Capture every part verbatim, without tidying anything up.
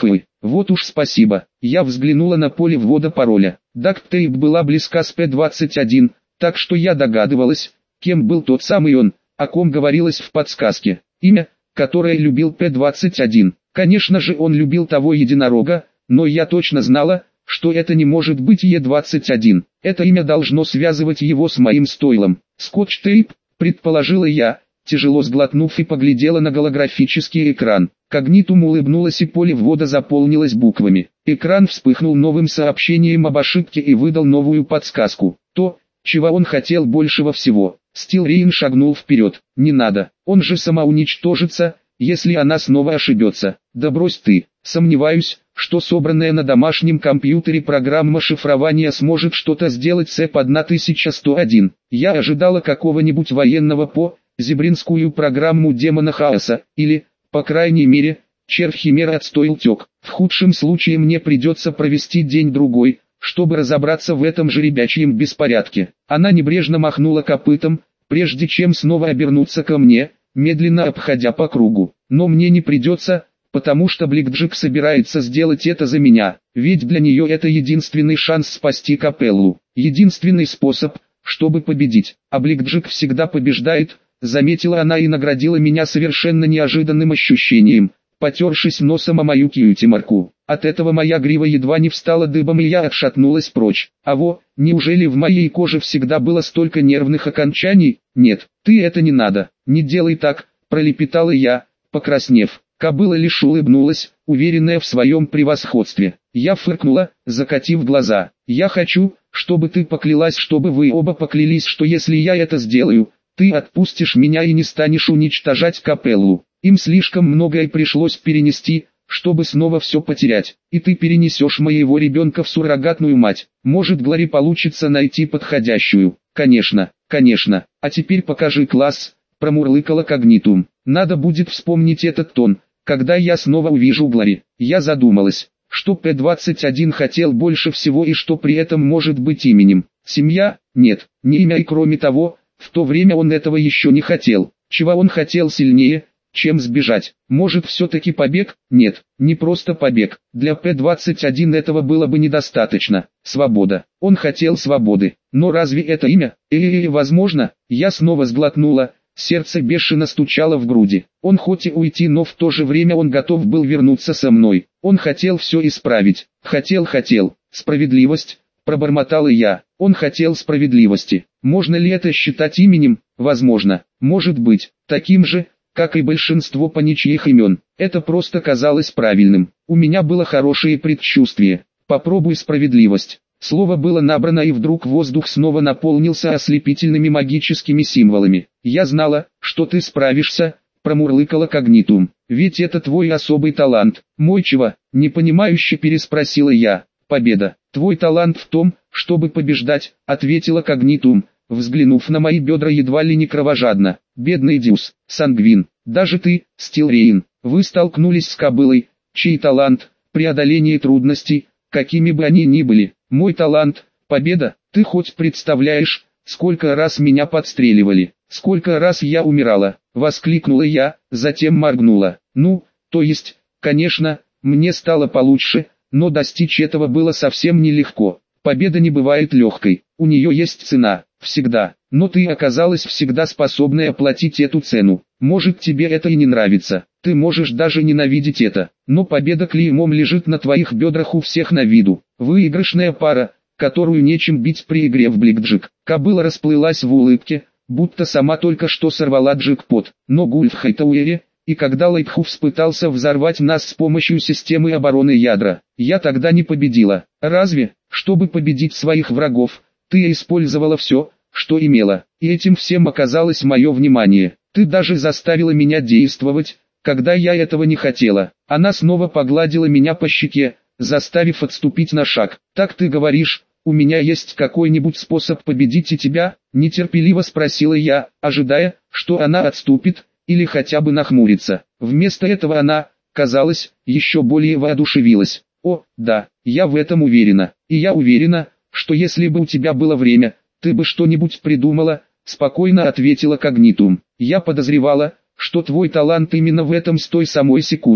Хы, вот уж спасибо. Я взглянула на поле ввода пароля. Дакт-тейп была близка с Пэ двадцать один, так что я догадывалась, кем был тот самый он, о ком говорилось в подсказке. Имя, которое любил Пэ двадцать один. Конечно же он любил того единорога, но я точно знала, что это не может быть Е двадцать один. Это имя должно связывать его с моим стойлом. Скотч-тейп, предположила я, тяжело сглотнув и поглядела на голографический экран. Когнитум улыбнулась и поле ввода заполнилось буквами. Экран вспыхнул новым сообщением об ошибке и выдал новую подсказку. То, чего он хотел большего всего. Стилрейн шагнул вперед. Не надо, он же самоуничтожится, если она снова ошибется. Да брось ты, сомневаюсь, что собранная на домашнем компьютере программа шифрования сможет что-то сделать с Эп тысяча сто один. Я ожидала какого-нибудь военного по зебринскую программу демона хаоса, или, по крайней мере, червь химеры отстой утек. В худшем случае мне придется провести день-другой, чтобы разобраться в этом жеребячьем беспорядке. Она небрежно махнула копытом, прежде чем снова обернуться ко мне, медленно обходя по кругу. Но мне не придется, потому что Блэкджек собирается сделать это за меня, ведь для нее это единственный шанс спасти Капеллу, единственный способ, чтобы победить. А Блэкджек всегда побеждает, заметила она и наградила меня совершенно неожиданным ощущением, потершись носом о мою кьюти-марку. От этого моя грива едва не встала дыбом и я отшатнулась прочь. А во, неужели в моей коже всегда было столько нервных окончаний? Нет, ты это не надо, не делай так, пролепетала я, покраснев. Кобыла лишь улыбнулась, уверенная в своем превосходстве. Я фыркнула, закатив глаза. Я хочу, чтобы ты поклялась, чтобы вы оба поклялись, что если я это сделаю, ты отпустишь меня и не станешь уничтожать Капеллу. Им слишком многое пришлось перенести, чтобы снова все потерять. И ты перенесешь моего ребенка в суррогатную мать. Может, Глори получится найти подходящую. Конечно, конечно. А теперь покажи класс, промурлыкала Когнитум. Надо будет вспомнить этот тон, когда я снова увижу Глори. Я задумалась, что Пэ двадцать один хотел больше всего и что при этом может быть именем. Семья? Нет, не имя, и кроме того, в то время он этого еще не хотел. Чего он хотел сильнее, чем сбежать? Может, все-таки побег? Нет, не просто побег. Для Пэ двадцать один этого было бы недостаточно. Свобода. Он хотел свободы. Но разве это имя? Э-э-э, возможно. Я снова сглотнула. Сердце бешено стучало в груди. Он хоть и уйти, но в то же время он готов был вернуться со мной. Он хотел все исправить. Хотел-хотел. Справедливость, пробормотала я. Он хотел справедливости. Можно ли это считать именем? Возможно. Может быть. Таким же, как и большинство поничьих имен. Это просто казалось правильным. У меня было хорошее предчувствие. Попробуй справедливость. Слово было набрано, и вдруг воздух снова наполнился ослепительными магическими символами. Я знала, что ты справишься, промурлыкала Когнитум. Ведь это твой особый талант. Мой чего? Непонимающе переспросила я. Победа. Твой талант в том, чтобы побеждать, ответила Когнитум, взглянув на мои бедра едва ли не кровожадно. Бедный Дьюс, Сангвин, даже ты, Стилрейн, вы столкнулись с кобылой, чей талант — преодоление трудностей, какими бы они ни были. Мой талант — победа. Ты хоть представляешь, сколько раз меня подстреливали, сколько раз я умирала, воскликнула я, затем моргнула. Ну, то есть, конечно, мне стало получше, но достичь этого было совсем нелегко. Победа не бывает легкой, у нее есть цена, всегда, но ты оказалась всегда способной оплатить эту цену. Может, тебе это и не нравится, ты можешь даже ненавидеть это, но победа клеймом лежит на твоих бедрах у всех на виду. Выигрышная пара, которую нечем бить при игре в Блэкджек. Кобыла расплылась в улыбке, будто сама только что сорвала джекпот. Но Гульф Хайтауэре, и когда Лайтхуфс пытался взорвать нас с помощью системы обороны ядра, я тогда не победила. Разве, чтобы победить своих врагов, ты использовала все, что имела, и этим всем оказалось мое внимание. Ты даже заставила меня действовать, когда я этого не хотела. Она снова погладила меня по щеке, заставив отступить на шаг. Так ты говоришь, у меня есть какой-нибудь способ победить и тебя? Нетерпеливо спросила я, ожидая, что она отступит, или хотя бы нахмурится. Вместо этого она, казалось, еще более воодушевилась. О, да, я в этом уверена. И я уверена, что если бы у тебя было время, ты бы что-нибудь придумала, спокойно ответила Когнитум. Я подозревала, что твой талант именно в этом с той самой секунды,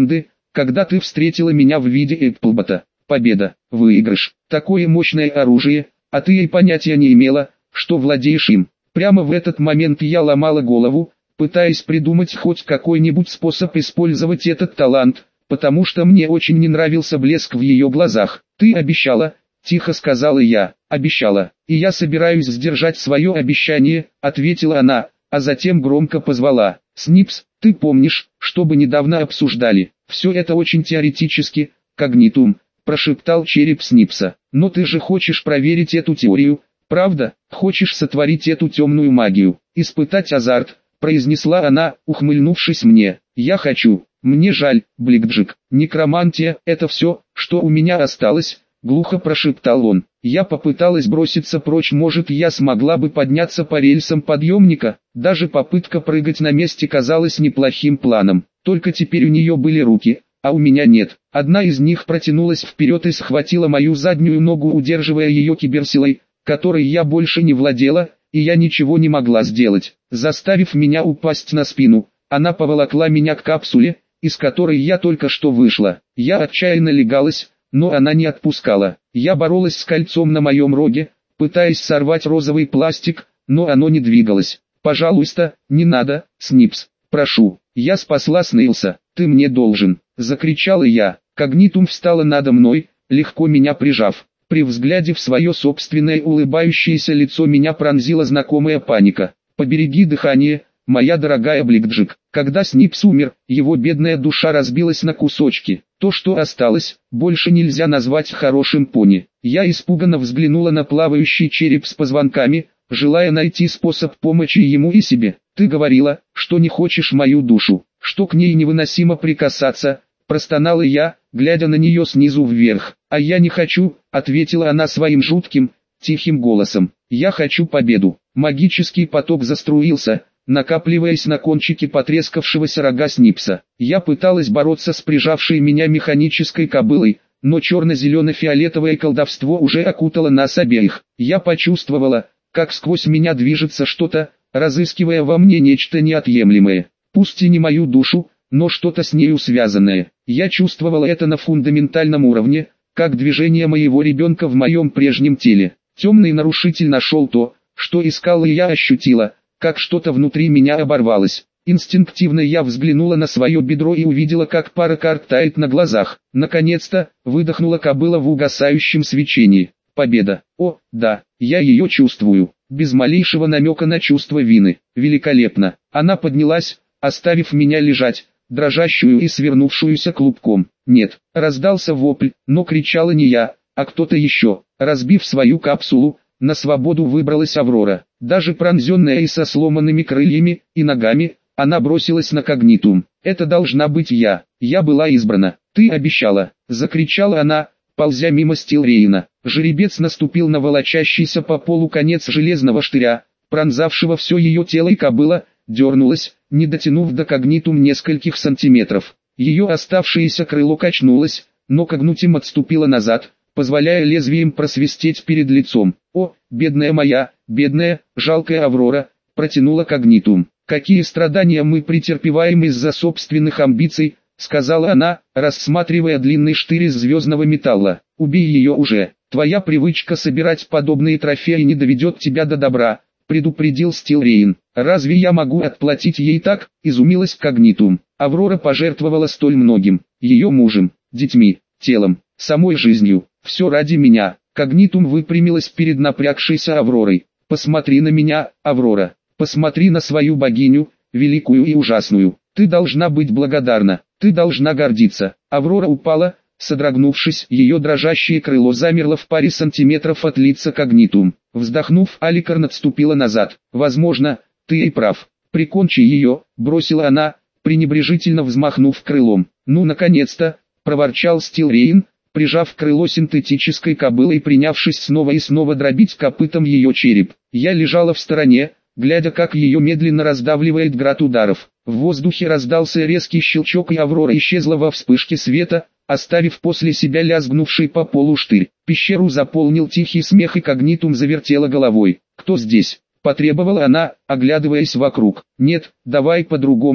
когда ты встретила меня в виде Эпплбота. Победа, выигрыш, такое мощное оружие, а ты и понятия не имела, что владеешь им. Прямо в этот момент я ломала голову, пытаясь придумать хоть какой-нибудь способ использовать этот талант, потому что мне очень не нравился блеск в ее глазах. «Ты обещала», — тихо сказала я. «Обещала, и я собираюсь сдержать свое обещание», — ответила она, а затем громко позвала. «Снипс, ты помнишь, что мы недавно обсуждали? Все это очень теоретически, когнитум», — прошептал череп Снипса. «Но ты же хочешь проверить эту теорию, правда? Хочешь сотворить эту темную магию, испытать азарт», — произнесла она, ухмыльнувшись мне. «Я хочу. Мне жаль, Бликджик. Некромантия — это все, что у меня осталось», — глухо прошептал он. Я попыталась броситься прочь, может я смогла бы подняться по рельсам подъемника. Даже попытка прыгать на месте казалась неплохим планом. Только теперь у нее были руки, а у меня нет. Одна из них протянулась вперед и схватила мою заднюю ногу, удерживая ее киберсилой, которой я больше не владела, и я ничего не могла сделать. Заставив меня упасть на спину, она поволокла меня к капсуле, из которой я только что вышла. Я отчаянно легалась, но она не отпускала. Я боролась с кольцом на моем роге, пытаясь сорвать розовый пластик, но оно не двигалось. «Пожалуйста, не надо, Снипс, прошу, я спасла Снейлса, ты мне должен», — закричала я. Когнитум встала надо мной, легко меня прижав. При взгляде в свое собственное улыбающееся лицо меня пронзила знакомая паника. «Побереги дыхание, моя дорогая Бликджик». Когда Снипс умер, его бедная душа разбилась на кусочки. То, что осталось, больше нельзя назвать хорошим пони. Я испуганно взглянула на плавающий череп с позвонками, желая найти способ помочи ему и себе. «Ты говорила, что не хочешь мою душу, что к ней невыносимо прикасаться», — простонала я, глядя на нее снизу вверх. «А я не хочу», — ответила она своим жутким, тихим голосом. «Я хочу победу». Магический поток заструился, накапливаясь на кончике потрескавшегося рога Снипса. Я пыталась бороться с прижавшей меня механической кобылой, но черно-зелено-фиолетовое колдовство уже окутало нас обеих. Я почувствовала, как сквозь меня движется что-то, разыскивая во мне нечто неотъемлемое. Пусть и не мою душу, но что-то с нею связанное. Я чувствовала это на фундаментальном уровне, как движение моего ребенка в моем прежнем теле. Темный нарушитель нашел то, что искала, и я ощутила, как что-то внутри меня оборвалось. Инстинктивно я взглянула на свое бедро и увидела, как пара карт тает на глазах. Наконец-то, выдохнула кобыла в угасающем свечении. Победа. О, да, я ее чувствую. Без малейшего намека на чувство вины. Великолепно. Она поднялась, оставив меня лежать, дрожащую и свернувшуюся клубком. «Нет!» — раздался вопль, но кричала не я, а кто-то еще. Разбив свою капсулу, на свободу выбралась Аврора. Даже пронзенная и со сломанными крыльями и ногами, она бросилась на когнитум. «Это должна быть я. Я была избрана. Ты обещала!» — закричала она, ползя мимо Стилрейна. Жеребец наступил на волочащийся по полу конец железного штыря, пронзавшего все ее тело, и кобыла дернулась, не дотянув до когнитум нескольких сантиметров. Ее оставшееся крыло качнулось, но когнитум отступила назад, позволяя лезвием просвистеть перед лицом. «О, бедная моя, бедная, жалкая Аврора», — протянула когнитум. «Какие страдания мы претерпеваем из-за собственных амбиций», — сказала она, рассматривая длинный штырь из звездного металла. «Убей ее уже, твоя привычка собирать подобные трофеи не доведет тебя до добра», — предупредил Стилрейн. «Разве я могу отплатить ей так?» — изумилась когнитум. Аврора пожертвовала столь многим: ее мужем, детьми, телом, самой жизнью. «Все ради меня». Когнитум выпрямилась перед напрягшейся Авророй. «Посмотри на меня, Аврора. Посмотри на свою богиню, великую и ужасную. Ты должна быть благодарна. Ты должна гордиться». Аврора упала, содрогнувшись, ее дрожащее крыло замерло в паре сантиметров от лица когнитум. Вздохнув, Аликарн отступила назад. «Возможно, ты и прав. Прикончи ее», — бросила она, пренебрежительно взмахнув крылом. «Ну, наконец-то», — проворчал Стилрейн, прижав крыло синтетической кобылы и принявшись снова и снова дробить копытом ее череп. Я лежала в стороне, глядя, как ее медленно раздавливает град ударов. В воздухе раздался резкий щелчок, и Аврора исчезла во вспышке света, оставив после себя лязгнувший по полу штырь. Пещеру заполнил тихий смех, и когнитум завертела головой. «Кто здесь?» — потребовала она, оглядываясь вокруг. «Нет, давай по-другому»,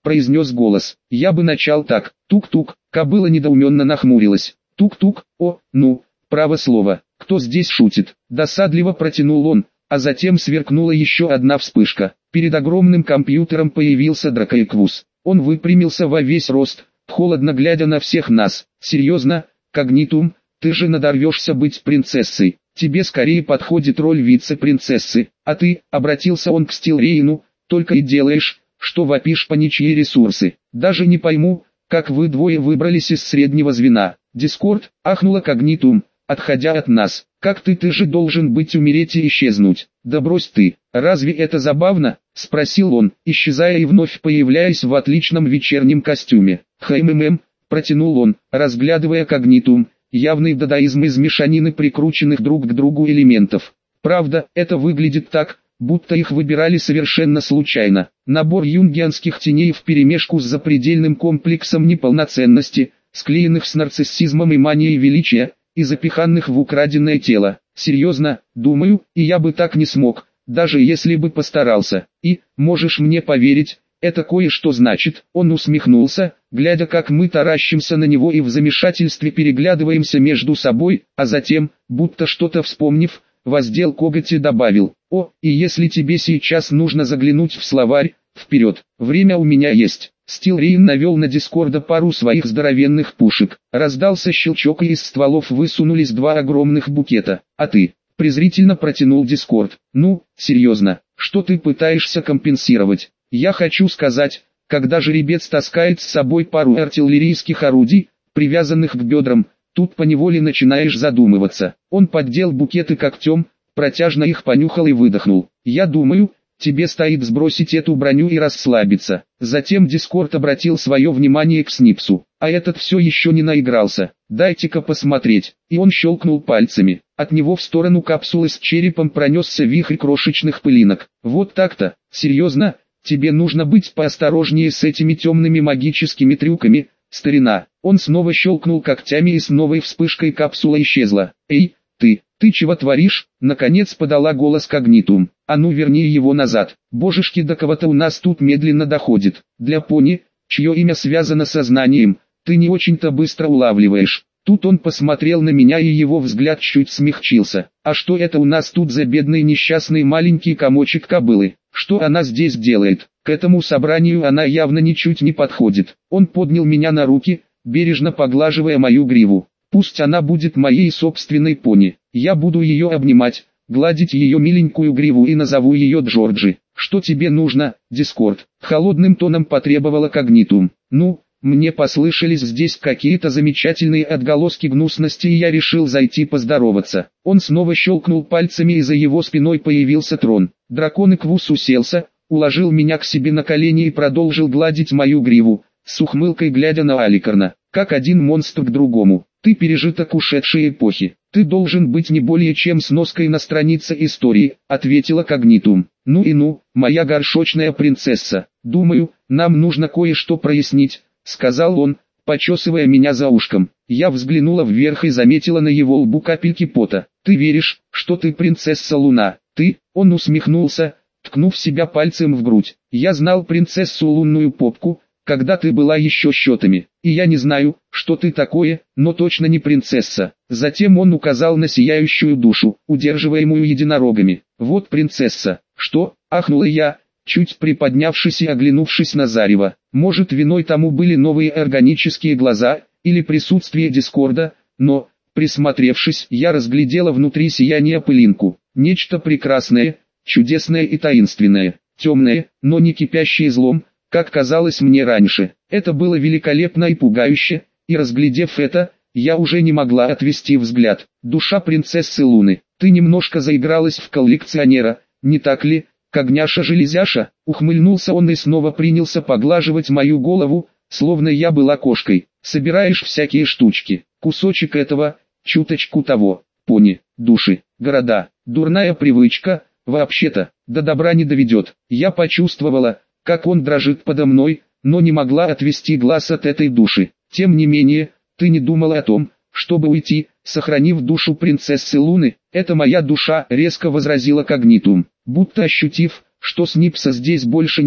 произнес голос. Я бы начал так. Тук-тук. Кобыла недоуменно нахмурилась. Тук-тук. О, ну, право слово. Кто здесь шутит? Досадливо протянул он, а затем сверкнула еще одна вспышка. Перед огромным компьютером появился Дракоэквус. Он выпрямился во весь рост, холодно глядя на всех нас. Серьезно, Когнитум, ты же надорвешься быть принцессой. Тебе скорее подходит роль вице-принцессы, а ты, обратился он к Стилрейну, только и делаешь, что вопишь по ничьи ресурсы. Даже не пойму, как вы двое выбрались из среднего звена. Дискорд, ахнула Когнитум, отходя от нас. Как ты, ты же должен быть умереть и исчезнуть. Да брось ты, разве это забавно? Спросил он, исчезая и вновь появляясь в отличном вечернем костюме. Хммм, протянул он, разглядывая Когнитум, явный дадаизм из мешанины прикрученных друг к другу элементов. Правда, это выглядит так, будто их выбирали совершенно случайно. Набор юнгианских теней вперемешку с запредельным комплексом неполноценности, склеенных с нарциссизмом и манией величия, и запиханных в украденное тело. Серьезно, думаю, и я бы так не смог, даже если бы постарался. И, можешь мне поверить, это кое-что значит. Он усмехнулся, глядя, как мы таращимся на него и в замешательстве переглядываемся между собой, а затем, будто что-то вспомнив, воздел коготь и добавил: «О, и если тебе сейчас нужно заглянуть в словарь, вперед, время у меня есть». Стилрейн навел на Дискорда пару своих здоровенных пушек. Раздался щелчок, и из стволов высунулись два огромных букета. «А ты?» — презрительно протянул Дискорд. «Ну, серьезно, что ты пытаешься компенсировать? Я хочу сказать, когда жеребец таскает с собой пару артиллерийских орудий, привязанных к бедрам, тут поневоле начинаешь задумываться». Он поддел букеты когтем, протяжно их понюхал и выдохнул. «Я думаю, тебе стоит сбросить эту броню и расслабиться». Затем Дискорд обратил свое внимание к Снипсу. «А этот все еще не наигрался. Дайте-ка посмотреть». И он щелкнул пальцами. От него в сторону капсулы с черепом пронесся вихрь крошечных пылинок. «Вот так-то, серьезно, тебе нужно быть поосторожнее с этими темными магическими трюками, старина». Он снова щелкнул когтями, и с новой вспышкой капсула исчезла. «Эй, ты, ты чего творишь?» Наконец подала голос Когнитум. «А ну верни его назад. Божешки, до кого-то у нас тут медленно доходит. Для пони, чье имя связано со знанием, ты не очень-то быстро улавливаешь». Тут он посмотрел на меня, и его взгляд чуть смягчился. «А что это у нас тут за бедный несчастный маленький комочек кобылы? Что она здесь делает? К этому собранию она явно ничуть не подходит». Он поднял меня на руки, бережно поглаживая мою гриву. «Пусть она будет моей собственной пони. Я буду ее обнимать, гладить ее миленькую гриву и назову ее Джорджи». «Что тебе нужно, Дискорд?» — холодным тоном потребовала Когнитум. «Ну, мне послышались здесь какие-то замечательные отголоски гнусности, и я решил зайти поздороваться». Он снова щелкнул пальцами, и за его спиной появился трон. Дракоэквус уселся, уложил меня к себе на колени и продолжил гладить мою гриву, с ухмылкой глядя на Аликарна, как один монстр к другому. «Ты пережиток ушедшей эпохи. Ты должен быть не более чем сноской на странице истории», — ответила Когнитум. «Ну и ну, моя горшочная принцесса, думаю, нам нужно кое-что прояснить», — сказал он, почесывая меня за ушком. Я взглянула вверх и заметила на его лбу капельки пота. «Ты веришь, что ты принцесса Луна?» «Ты?» — он усмехнулся, ткнув себя пальцем в грудь. «Я знал принцессу Лунную Попку, когда ты была еще счетами, и я не знаю, что ты такое, но точно не принцесса». Затем он указал на сияющую душу, удерживаемую единорогами. «Вот принцесса». «Что?» — ахнула я, чуть приподнявшись и оглянувшись на зарево. Может, виной тому были новые органические глаза, или присутствие Дискорда, но, присмотревшись, я разглядела внутри сияния пылинку. Нечто прекрасное, чудесное и таинственное, темное, но не кипящее злом, как казалось мне раньше. Это было великолепно и пугающе, и разглядев это, я уже не могла отвести взгляд. «Душа принцессы Луны, ты немножко заигралась в коллекционера, не так ли, Когняша-железяша?» Ухмыльнулся он и снова принялся поглаживать мою голову, словно я была кошкой. «Собираешь всякие штучки, кусочек этого, чуточку того, пони, души, города, дурная привычка, вообще-то, до добра не доведет». Я почувствовала, как он дрожит подо мной, но не могла отвести глаз от этой души. «Тем не менее, ты не думала о том, чтобы уйти, сохранив душу принцессы Луны?» «Это моя душа», — резко возразила Когнитум. Будто ощутив, что Снипса здесь больше нет,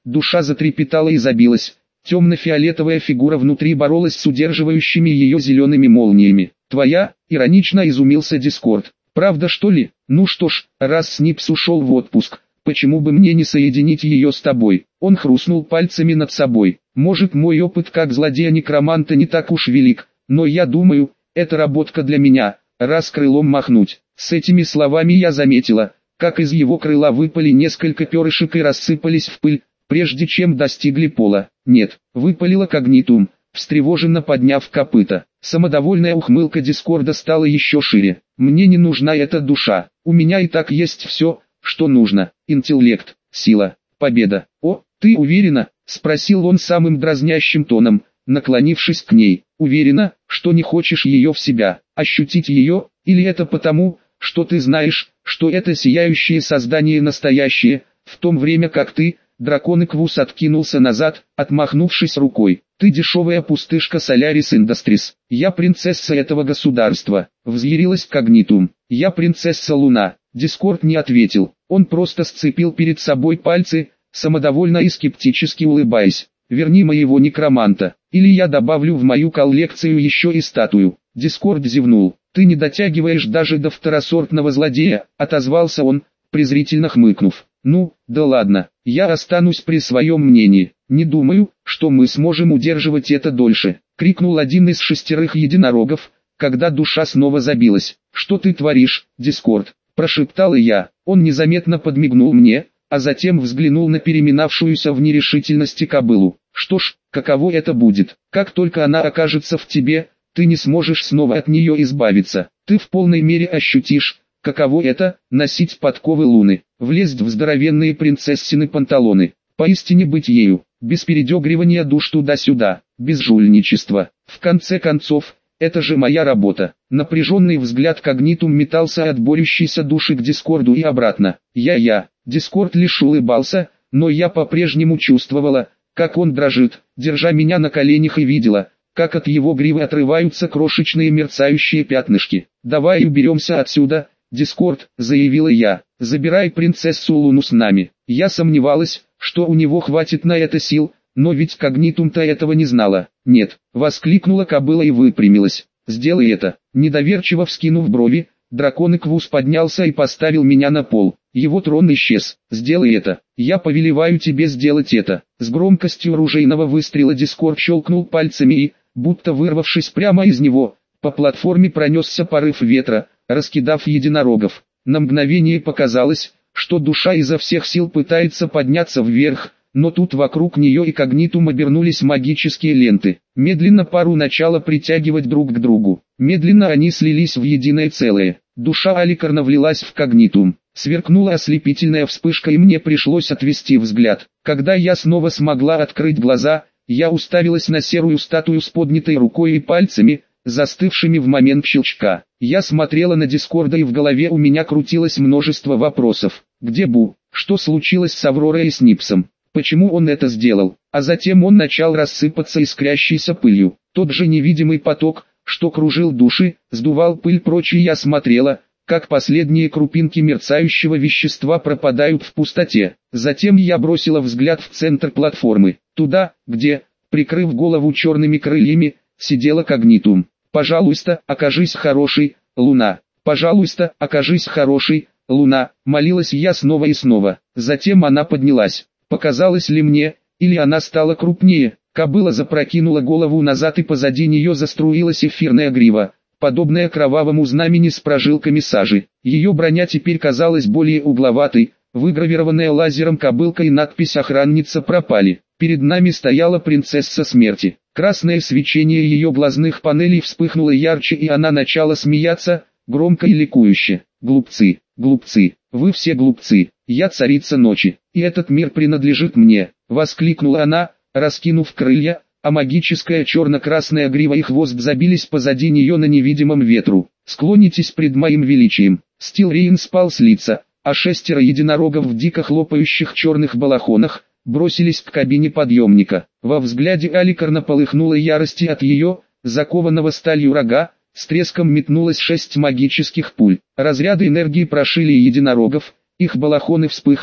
душа затрепетала и забилась. Темно-фиолетовая фигура внутри боролась с удерживающими ее зелеными молниями. «Твоя?» — иронично изумился Дискорд. «Правда, что ли? Ну что ж, раз Снипс ушел в отпуск, почему бы мне не соединить ее с тобой?» Он хрустнул пальцами над собой. «Может, мой опыт как злодея-некроманта не так уж велик, но я думаю, это работка для меня, раз крылом махнуть». С этими словами я заметила, как из его крыла выпали несколько перышек и рассыпались в пыль, прежде чем достигли пола. «Нет», — выпалила Когнитум, встревоженно подняв копыта. Самодовольная ухмылка Дискорда стала еще шире. «Мне не нужна эта душа, у меня и так есть все, что нужно. Интеллект, сила, победа». «О, ты уверена?» — спросил он самым дразнящим тоном, наклонившись к ней. «Уверена, что не хочешь ее в себя, ощутить ее, или это потому, что ты знаешь, что это сияющее создание настоящее, в то время как ты...» Дракон Эквус откинулся назад, отмахнувшись рукой. «Ты дешевая пустышка Solaris Industries. Я принцесса этого государства», — взъярилась Когнитум. «Я принцесса Луна». Дискорд не ответил, он просто сцепил перед собой пальцы, самодовольно и скептически улыбаясь. «Верни моего некроманта, или я добавлю в мою коллекцию еще и статую». Дискорд зевнул. «Ты не дотягиваешь даже до второсортного злодея», — отозвался он, презрительно хмыкнув. «Ну, да ладно, я останусь при своем мнении. Не думаю, что мы сможем удерживать это дольше», — крикнул один из шестерых единорогов, когда душа снова забилась. «Что ты творишь, Дискорд?» — прошептал я. Он незаметно подмигнул мне, а затем взглянул на переминавшуюся в нерешительности кобылу. «Что ж, каково это будет? Как только она окажется в тебе, ты не сможешь снова от нее избавиться. Ты в полной мере ощутишь, каково это — носить подковы Луны, влезть в здоровенные принцессины панталоны, поистине быть ею, без передергивания душ туда-сюда, без жульничества. В конце концов, это же моя работа». Напряженный взгляд Когнитум метался от борющейся души к Дискорду и обратно. «Я-я». Дискорд лишь улыбался, но я по-прежнему чувствовала, как он дрожит, держа меня на коленях, и видела, как от его гривы отрываются крошечные мерцающие пятнышки. «Давай уберемся отсюда, Дискорд», — заявила я. «Забирай принцессу Луну с нами». Я сомневалась, что у него хватит на это сил, но ведь Когнитум-то этого не знала. «Нет», — воскликнула кобыла и выпрямилась. «Сделай это». Недоверчиво вскинув брови, дракон Эквус поднялся и поставил меня на пол. Его трон исчез. «Сделай это. Я повелеваю тебе сделать это». С громкостью ружейного выстрела Дискорд щелкнул пальцами и, будто вырвавшись прямо из него, по платформе пронесся порыв ветра, раскидав единорогов. На мгновение показалось, что душа изо всех сил пытается подняться вверх, но тут вокруг нее и Когнитум обернулись магические ленты. Медленно пару начала притягивать друг к другу. Медленно они слились в единое целое. Душа Аликарна влилась в Когнитум. Сверкнула ослепительная вспышка, и мне пришлось отвести взгляд. Когда я снова смогла открыть глаза, я уставилась на серую статую с поднятой рукой и пальцами, застывшими в момент щелчка. Я смотрела на Дискорда, и в голове у меня крутилось множество вопросов. Где Бу? Что случилось с Авророй и Снипсом? Почему он это сделал? А затем он начал рассыпаться искрящейся пылью. Тот же невидимый поток, что кружил души, сдувал пыль прочь, и я смотрела, как последние крупинки мерцающего вещества пропадают в пустоте. Затем я бросила взгляд в центр платформы, туда, где, прикрыв голову черными крыльями, сидела Когнитум. «Пожалуйста, окажись хорошей, Луна. Пожалуйста, окажись хорошей, Луна», — молилась я снова и снова. Затем она поднялась. Показалось ли мне, или она стала крупнее? Кобыла запрокинула голову назад, и позади нее заструилась эфирная грива, подобная кровавому знамени с прожилками сажи. Ее броня теперь казалась более угловатой, выгравированная лазером кобылка и надпись «Охранница» пропали. Перед нами стояла принцесса смерти. Красное свечение ее глазных панелей вспыхнуло ярче, и она начала смеяться, громко и ликующе. «Глупцы, глупцы, вы все глупцы, я царица ночи, и этот мир принадлежит мне», — воскликнула она, раскинув крылья, а магическая черно-красная грива и хвост забились позади нее на невидимом ветру. «Склонитесь пред моим величием». Стилрейн спал с лица, а шестеро единорогов в дико хлопающих черных балахонах бросились к кабине подъемника. Во взгляде Аликарна полыхнула ярость, и от ее, закованного сталью рога, с треском метнулось шесть магических пуль. Разряды энергии прошили единорогов, их балахоны вспыхнули,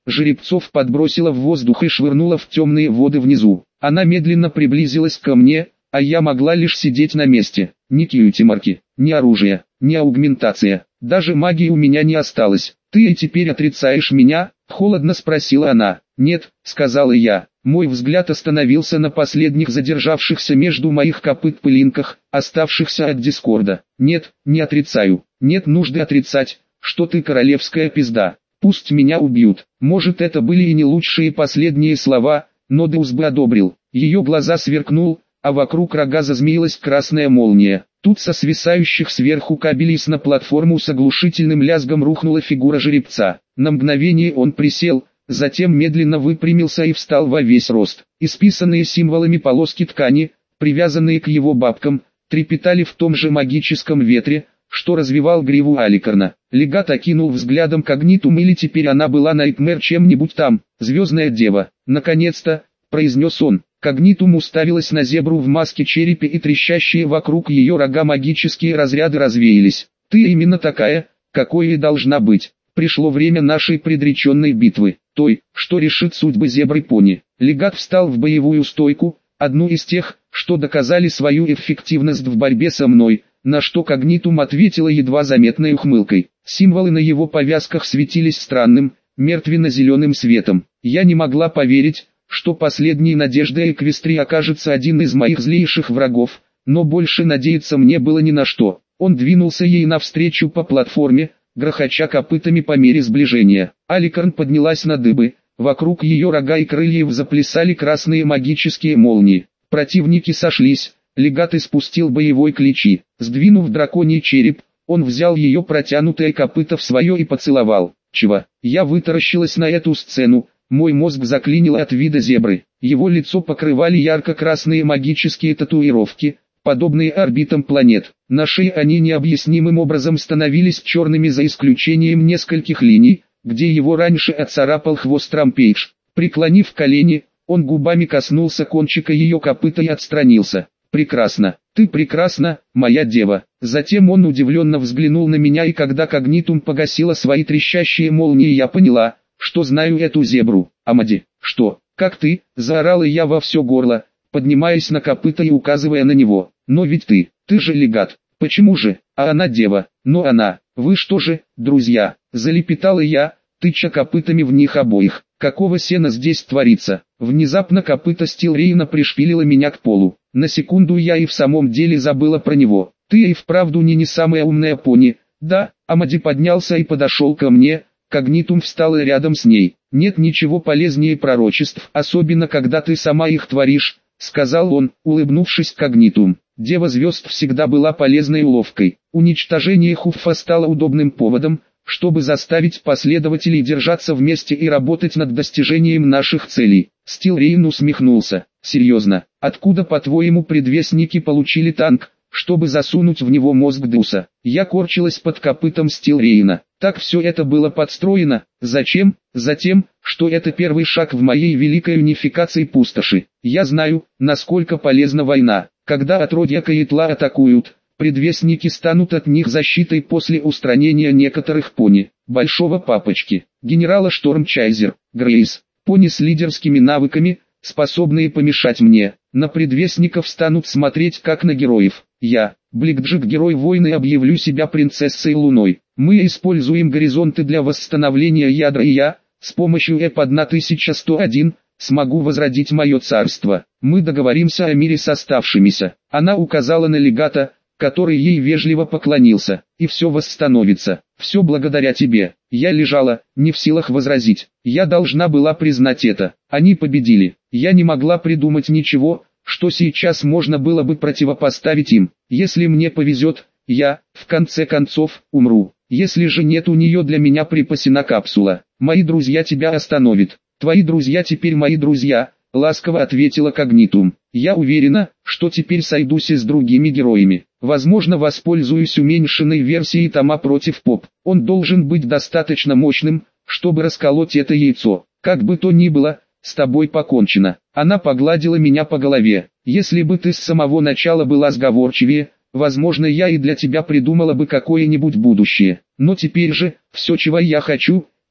жеребцов подбросила в воздух и швырнула в темные воды внизу. Она медленно приблизилась ко мне, а я могла лишь сидеть на месте. Ни кьюти-марки, ни оружия, ни аугментация, даже магии у меня не осталось. «Ты и теперь отрицаешь меня?» — холодно спросила она. «Нет», — сказала я. Мой взгляд остановился на последних задержавшихся между моих копыт пылинках, оставшихся от дискорда. «Нет, не отрицаю. Нет нужды отрицать, что ты королевская пизда. Пусть меня убьют». Может, это были и не лучшие последние слова, но Деус бы одобрил. Ее глаза сверкнул, а вокруг рога зазмеилась красная молния. Тут со свисающих сверху кабелей на платформу с оглушительным лязгом рухнула фигура жеребца. На мгновение он присел, затем медленно выпрямился и встал во весь рост. Исписанные символами полоски ткани, привязанные к его бабкам, трепетали в том же магическом ветре, что развивал гриву Аликарна. Легат окинул взглядом Когнитум, или теперь она была Найтмэр чем-нибудь там, звездная дева. «Наконец-то», — произнес он. Когнитум уставилась на зебру в маске черепа, и трещащие вокруг ее рога магические разряды развеялись. «Ты именно такая, какой и должна быть. Пришло время нашей предреченной битвы, той, что решит судьбы зебры-пони». Легат встал в боевую стойку, одну из тех, что доказали свою эффективность в борьбе со мной, на что Когнитум ответила едва заметной ухмылкой. Символы на его повязках светились странным, мертвенно-зеленым светом. Я не могла поверить, что последней надеждой Эквестрии окажется один из моих злейших врагов, но больше надеяться мне было ни на что. Он двинулся ей навстречу по платформе, грохоча копытами по мере сближения. Аликарн поднялась на дыбы, вокруг ее рога и крыльев заплясали красные магические молнии. Противники сошлись, Легат испустил боевой кличи. Сдвинув драконий череп, он взял ее протянутое копыто в свое и поцеловал. Чего? Я вытаращилась на эту сцену. Мой мозг заклинило от вида зебры. Его лицо покрывали ярко-красные магические татуировки, подобные орбитам планет. На шее они необъяснимым образом становились черными за исключением нескольких линий, где его раньше отцарапал хвост Рампейдж. Преклонив колени, он губами коснулся кончика ее копыта и отстранился. «Прекрасно, ты прекрасна, моя дева». Затем он удивленно взглянул на меня, и когда Когнитум погасила свои трещащие молнии, я поняла, что знаю эту зебру. «Амади, что, как ты?» – заорала я во все горло, поднимаясь на копыта и указывая на него. «Но ведь ты, ты же Легат, почему же, а она дева, но она, вы что же, друзья?» – залепетала я, тыча копытами в них обоих. «Какого сена здесь творится?» Внезапно копыто Стилрейна пришпилило меня к полу. На секунду я и в самом деле забыла про него. «Ты и вправду не не самая умная пони, да?» Амади поднялся и подошел ко мне. Когнитум встала рядом с ней. «Нет ничего полезнее пророчеств, особенно когда ты сама их творишь», — сказал он, улыбнувшись. Когнитум, дева звезд, всегда была полезной уловкой. Уничтожение Хуффа стало удобным поводом, чтобы заставить последователей держаться вместе и работать над достижением наших целей. Стилрейн усмехнулся. «Серьезно, откуда, по-твоему, предвестники получили танк, чтобы засунуть в него мозг Деуса?» Я корчилась под копытом Стилрейна. «Так все это было подстроено. Зачем? Затем, что это первый шаг в моей великой унификации пустоши. Я знаю, насколько полезна война. Когда отродья Каитла атакуют, предвестники станут от них защитой после устранения некоторых пони. Большого папочки, генерала Штормчайзер, Грейс, пони с лидерскими навыками, способные помешать мне. На предвестников станут смотреть как на героев. Я, Бликджик, герой войны, объявлю себя принцессой Луной. Мы используем горизонты для восстановления ядра, и я, с помощью Эп тысяча сто один, смогу возродить мое царство. Мы договоримся о мире с оставшимися». Она указала на Легата, который ей вежливо поклонился. «И все восстановится. Все благодаря тебе». Я лежала, не в силах возразить. Я должна была признать это. Они победили. Я не могла придумать ничего, что сейчас можно было бы противопоставить им. Если мне повезет, я, в конце концов, умру. Если же нет, у нее для меня припасена капсула. Мои друзья тебя остановят. Твои друзья теперь мои друзья, ласково ответила Когнитум. Я уверена, что теперь сойдусь и с другими героями. Возможно, воспользуюсь уменьшенной версией Тома против Поп. Он должен быть достаточно мощным, чтобы расколоть это яйцо. Как бы то ни было, с тобой покончено. Она погладила меня по голове. Если бы ты с самого начала была сговорчивее, возможно, я и для тебя придумала бы какое-нибудь будущее. Но теперь же, все, чего я хочу,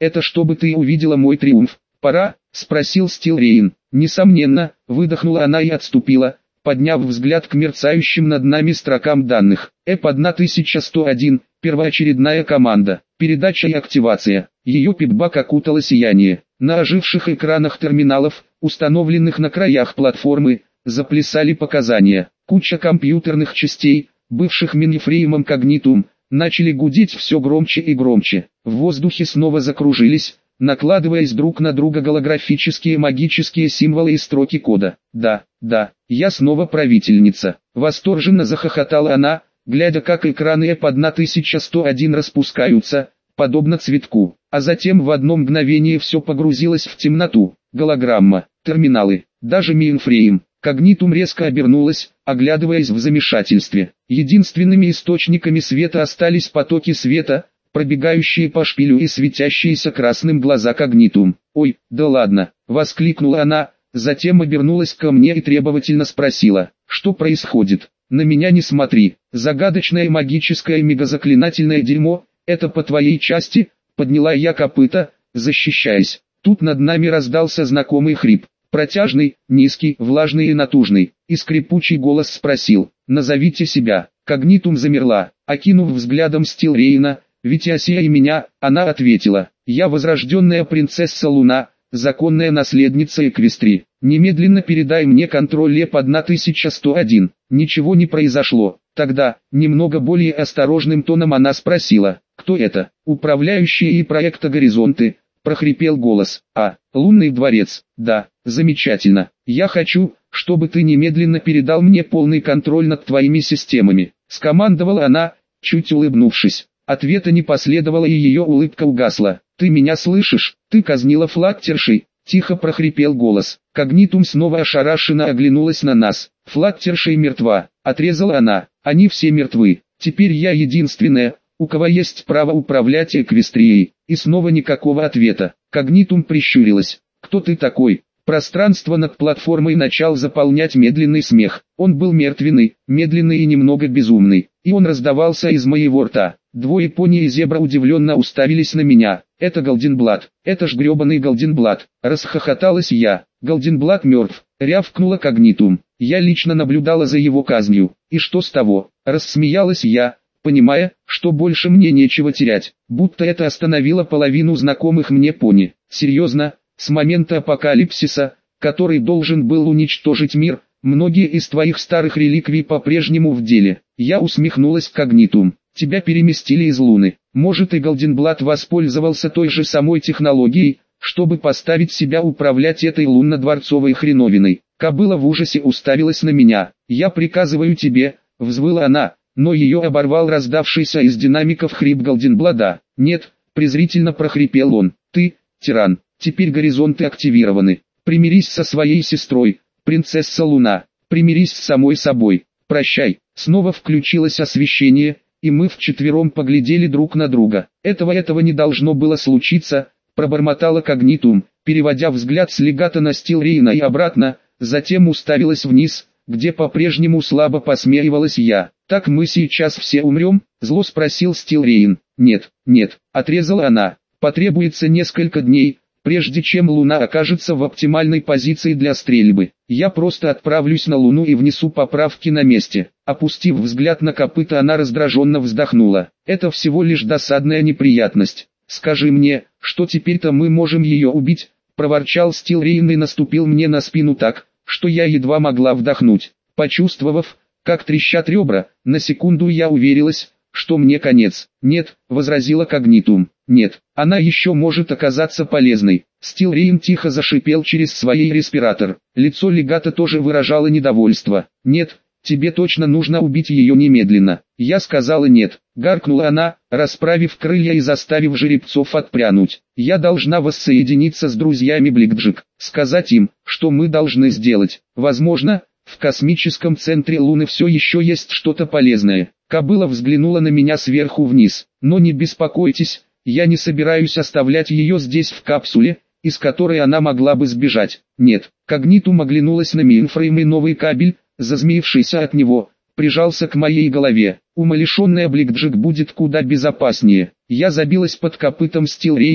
это чтобы ты увидела мой триумф. Пора? Спросил Стилрейн. Несомненно, выдохнула она и отступила, подняв взгляд к мерцающим над нами строкам данных. Эп тысяча сто один, первоочередная команда, передача и активация. Ее пипбак окутало сияние. На оживших экранах терминалов, установленных на краях платформы, заплясали показания. Куча компьютерных частей, бывших минифреймом Когнитум, начали гудеть все громче и громче. В воздухе снова закружились, накладываясь друг на друга голографические магические символы и строки кода. «Да, да, я снова правительница!» Восторженно захохотала она, глядя как экраны Эп тысяча сто один распускаются, подобно цветку. А затем в одно мгновение все погрузилось в темноту. Голограмма, терминалы, даже мейнфрейм. Когнитум резко обернулась, оглядываясь в замешательстве. Единственными источниками света остались потоки света, пробегающие по шпилю и светящиеся красным глаза Когнитум. «Ой, да ладно!» — воскликнула она, затем обернулась ко мне и требовательно спросила, что происходит. «На меня не смотри, загадочное магическое мегазаклинательное дерьмо, это по твоей части?» — подняла я копыта, защищаясь. Тут над нами раздался знакомый хрип. Протяжный, низкий, влажный и натужный, и скрипучий голос спросил: «Назовите себя». Когнитум замерла, окинув взглядом Стилрейна, Витиасия и меня, она ответила: «Я возрожденная принцесса Луна, законная наследница Эквестрии. Немедленно передай мне контроль Эп тысяча сто один». Ничего не произошло. Тогда, немного более осторожным тоном она спросила: «Кто это?» «Управляющие и проекта Горизонты», прохрипел голос. «А, лунный дворец, да, замечательно. Я хочу, чтобы ты немедленно передал мне полный контроль над твоими системами», скомандовала она, чуть улыбнувшись. Ответа не последовало и ее улыбка угасла. «Ты меня слышишь? Ты казнила флаттершей», тихо прохрипел голос. Когнитум снова ошарашенно оглянулась на нас. «Флаттершей мертва», отрезала она. «Они все мертвы. Теперь я единственная, у кого есть право управлять Эквестрией». И снова никакого ответа. Когнитум прищурилась. «Кто ты такой?» Пространство над платформой начал заполнять медленный смех. Он был мертвенный, медленный и немного безумный. И он раздавался из моего рта. Двое пони и зебра удивленно уставились на меня. «Это Голденблат, это ж гребаный Голденблат!» Расхохоталась я. «Голденблат мертв», рявкнула Когнитум. «Я лично наблюдала за его казнью. И что с того?» Рассмеялась я, понимая, что больше мне нечего терять. Будто это остановило половину знакомых мне пони. «Серьезно? С момента апокалипсиса, который должен был уничтожить мир, многие из твоих старых реликвий по-прежнему в деле». Я усмехнулась Когнитум. «Тебя переместили из Луны. Может, и Голденблат воспользовался той же самой технологией, чтобы поставить себя управлять этой лунно-дворцовой хреновиной». Кобыла в ужасе уставилась на меня. «Я приказываю тебе», — взвыла она, но ее оборвал раздавшийся из динамиков хрип Голденблада. «Нет», — презрительно прохрипел он, — «ты, тиран, теперь горизонты активированы. Примирись со своей сестрой, принцесса Луна, примирись с самой собой. Прощай». Снова включилось освещение, и мы вчетвером поглядели друг на друга. «Этого этого не должно было случиться», — пробормотала Когнитум, переводя взгляд с легата на Стилрейна и обратно, затем уставилась вниз, где по-прежнему слабо посмеивалась я. «Так мы сейчас все умрем?» — зло спросил Стилрейн. «Нет, нет», — отрезала она. «Потребуется несколько дней, прежде чем Луна окажется в оптимальной позиции для стрельбы. Я просто отправлюсь на Луну и внесу поправки на месте». Опустив взгляд на копыта, она раздраженно вздохнула. «Это всего лишь досадная неприятность. Скажи мне, что теперь-то мы можем ее убить?» — проворчал Стилрейн и наступил мне на спину так, что я едва могла вдохнуть. Почувствовав, как трещат ребра, на секунду я уверилась, что мне конец. «Нет», — возразила Когнитум, — «нет, она еще может оказаться полезной». Стилрейн тихо зашипел через свой респиратор. Лицо легата тоже выражало недовольство. «Нет, тебе точно нужно убить ее немедленно». Я сказала нет. Гаркнула она, расправив крылья и заставив жеребцов отпрянуть. «Я должна воссоединиться с друзьями Бликджик, сказать им, что мы должны сделать. Возможно, в космическом центре Луны все еще есть что-то полезное». Кобыла взглянула на меня сверху вниз. «Но не беспокойтесь, я не собираюсь оставлять ее здесь в капсуле, из которой она могла бы сбежать. Нет». Когнитум оглянулась на мейнфрейм, и новый кабель, зазмеившийся от него, прижался к моей голове. Умалишенная Бликджик будет куда безопаснее. Я забилась под копытом Стилрейна,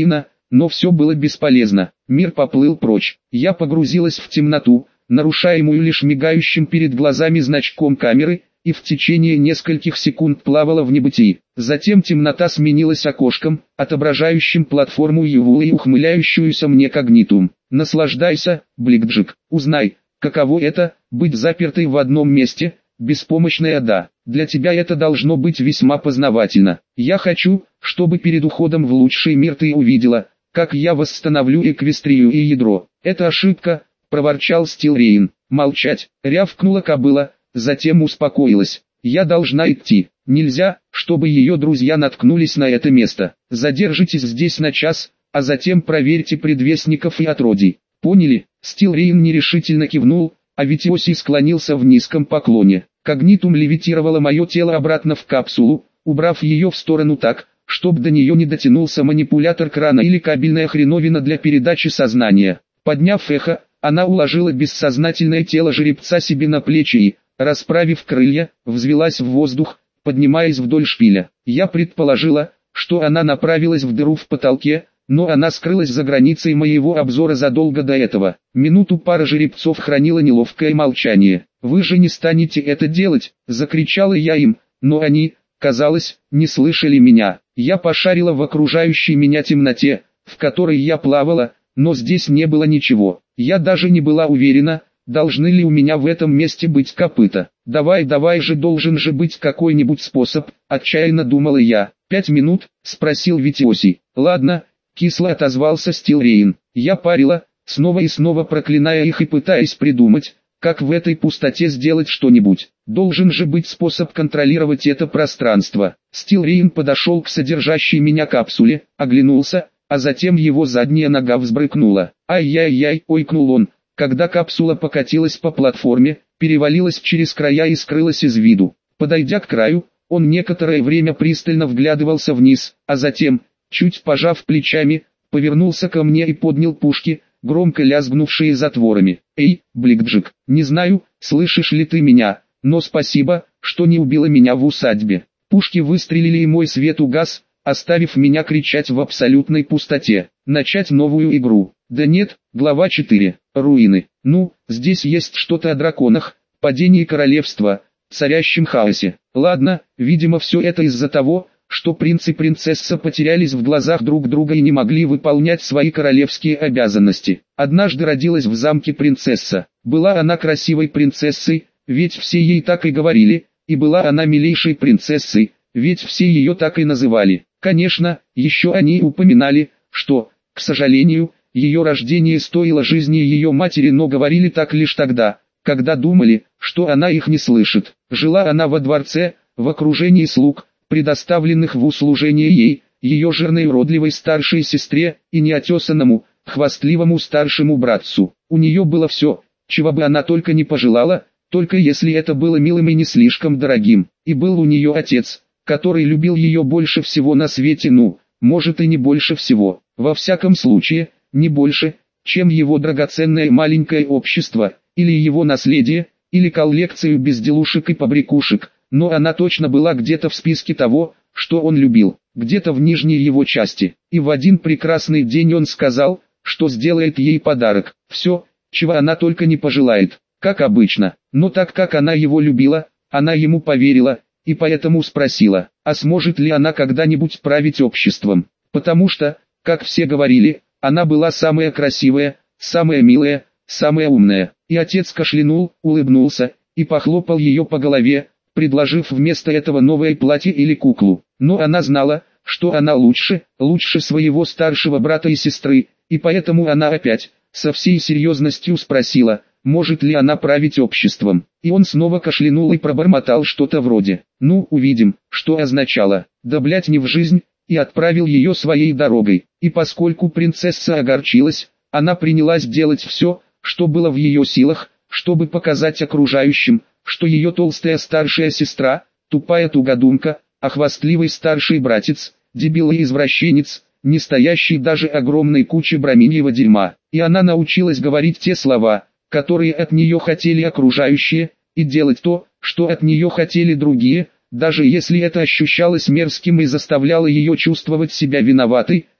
но все было бесполезно. Мир поплыл прочь. Я погрузилась в темноту, нарушаемую лишь мигающим перед глазами значком камеры, и в течение нескольких секунд плавала в небытии. Затем темнота сменилась окошком, отображающим платформу Ювула и ухмыляющуюся мне когнитум. Наслаждайся, Бликджик, узнай, каково это, быть запертой в одном месте, беспомощная да. Для тебя это должно быть весьма познавательно. Я хочу, чтобы перед уходом в лучший мир ты увидела, как я восстановлю Эквестрию и ядро. Это ошибка, проворчал Стилрейн. Молчать, рявкнула кобыла. Затем успокоилась. Я должна идти. Нельзя, чтобы ее друзья наткнулись на это место. Задержитесь здесь на час, а затем проверьте предвестников и отродий. Поняли? Стилрейн нерешительно кивнул, а Витиоси склонился в низком поклоне. Когнитум левитировало мое тело обратно в капсулу, убрав ее в сторону так, чтобы до нее не дотянулся манипулятор крана или кабельная хреновина для передачи сознания. Подняв эхо, она уложила бессознательное тело жеребца себе на плечи и, расправив крылья, взвелась в воздух, поднимаясь вдоль шпиля. Я предположила, что она направилась в дыру в потолке, но она скрылась за границей моего обзора задолго до этого. Минуту пара жеребцов хранила неловкое молчание. «Вы же не станете это делать!» – закричала я им, но они, казалось, не слышали меня. Я пошарила в окружающей меня темноте, в которой я плавала, но здесь не было ничего. Я даже не была уверена, должны ли у меня в этом месте быть копыта. «Давай, давай же, должен же быть какой-нибудь способ», – отчаянно думала я. «Пять минут?» – спросил Витиоси. «Ладно», – кисло отозвался Стилрейн. Я парила, снова и снова проклиная их и пытаясь придумать, как в этой пустоте сделать что-нибудь. Должен же быть способ контролировать это пространство. Стилрейн подошел к содержащей меня капсуле, оглянулся, а затем его задняя нога взбрыкнула. «Ай-яй-яй», – ойкнул он, когда капсула покатилась по платформе, перевалилась через края и скрылась из виду. Подойдя к краю, он некоторое время пристально вглядывался вниз, а затем, чуть пожав плечами, повернулся ко мне и поднял пушки, громко лязгнувшие затворами. «Эй, Бликджик, не знаю, слышишь ли ты меня, но спасибо, что не убила меня в усадьбе». Пушки выстрелили и мой свет угас, оставив меня кричать в абсолютной пустоте. Начать новую игру. Да нет, глава четыре. Руины. Ну, здесь есть что-то о драконах, падении королевства, царящем хаосе. Ладно, видимо все это из-за того, что принц и принцесса потерялись в глазах друг друга и не могли выполнять свои королевские обязанности. Однажды родилась в замке принцесса. Была она красивой принцессой, ведь все ей так и говорили, и была она милейшей принцессой, ведь все ее так и называли. Конечно, еще они упоминали, что, к сожалению, ее рождение стоило жизни ее матери, но говорили так лишь тогда, когда думали, что она их не слышит. Жила она во дворце, в окружении слуг, предоставленных в услужение ей, ее жирной уродливой старшей сестре и неотесанному, хвастливому старшему братцу. У нее было все, чего бы она только не пожелала, только если это было милым и не слишком дорогим. И был у нее отец, который любил ее больше всего на свете, ну, может и не больше всего, во всяком случае, не больше, чем его драгоценное маленькое общество, или его наследие, или коллекцию безделушек и побрякушек, но она точно была где-то в списке того, что он любил, где-то в нижней его части. И в один прекрасный день он сказал, что сделает ей подарок, все, чего она только не пожелает, как обычно. Но так как она его любила, она ему поверила, и поэтому спросила, а сможет ли она когда-нибудь править обществом, потому что, как все говорили, она была самая красивая, самая милая, самая умная. И отец кашлянул, улыбнулся, и похлопал ее по голове, предложив вместо этого новое платье или куклу. Но она знала, что она лучше, лучше своего старшего брата и сестры, и поэтому она опять, со всей серьезностью спросила, может ли она править обществом. И он снова кашлянул и пробормотал что-то вроде «ну, увидим», что означало «да блять не в жизнь», и отправил ее своей дорогой. И поскольку принцесса огорчилась, она принялась делать все, что было в ее силах, чтобы показать окружающим, что ее толстая старшая сестра, тупая тугодумка, а хвастливый старший братец, дебил и извращенец, не стоящий даже огромной кучи браминьего дерьма. И она научилась говорить те слова, которые от нее хотели окружающие, и делать то, что от нее хотели другие, даже если это ощущалось мерзким и заставляло ее чувствовать себя виноватой,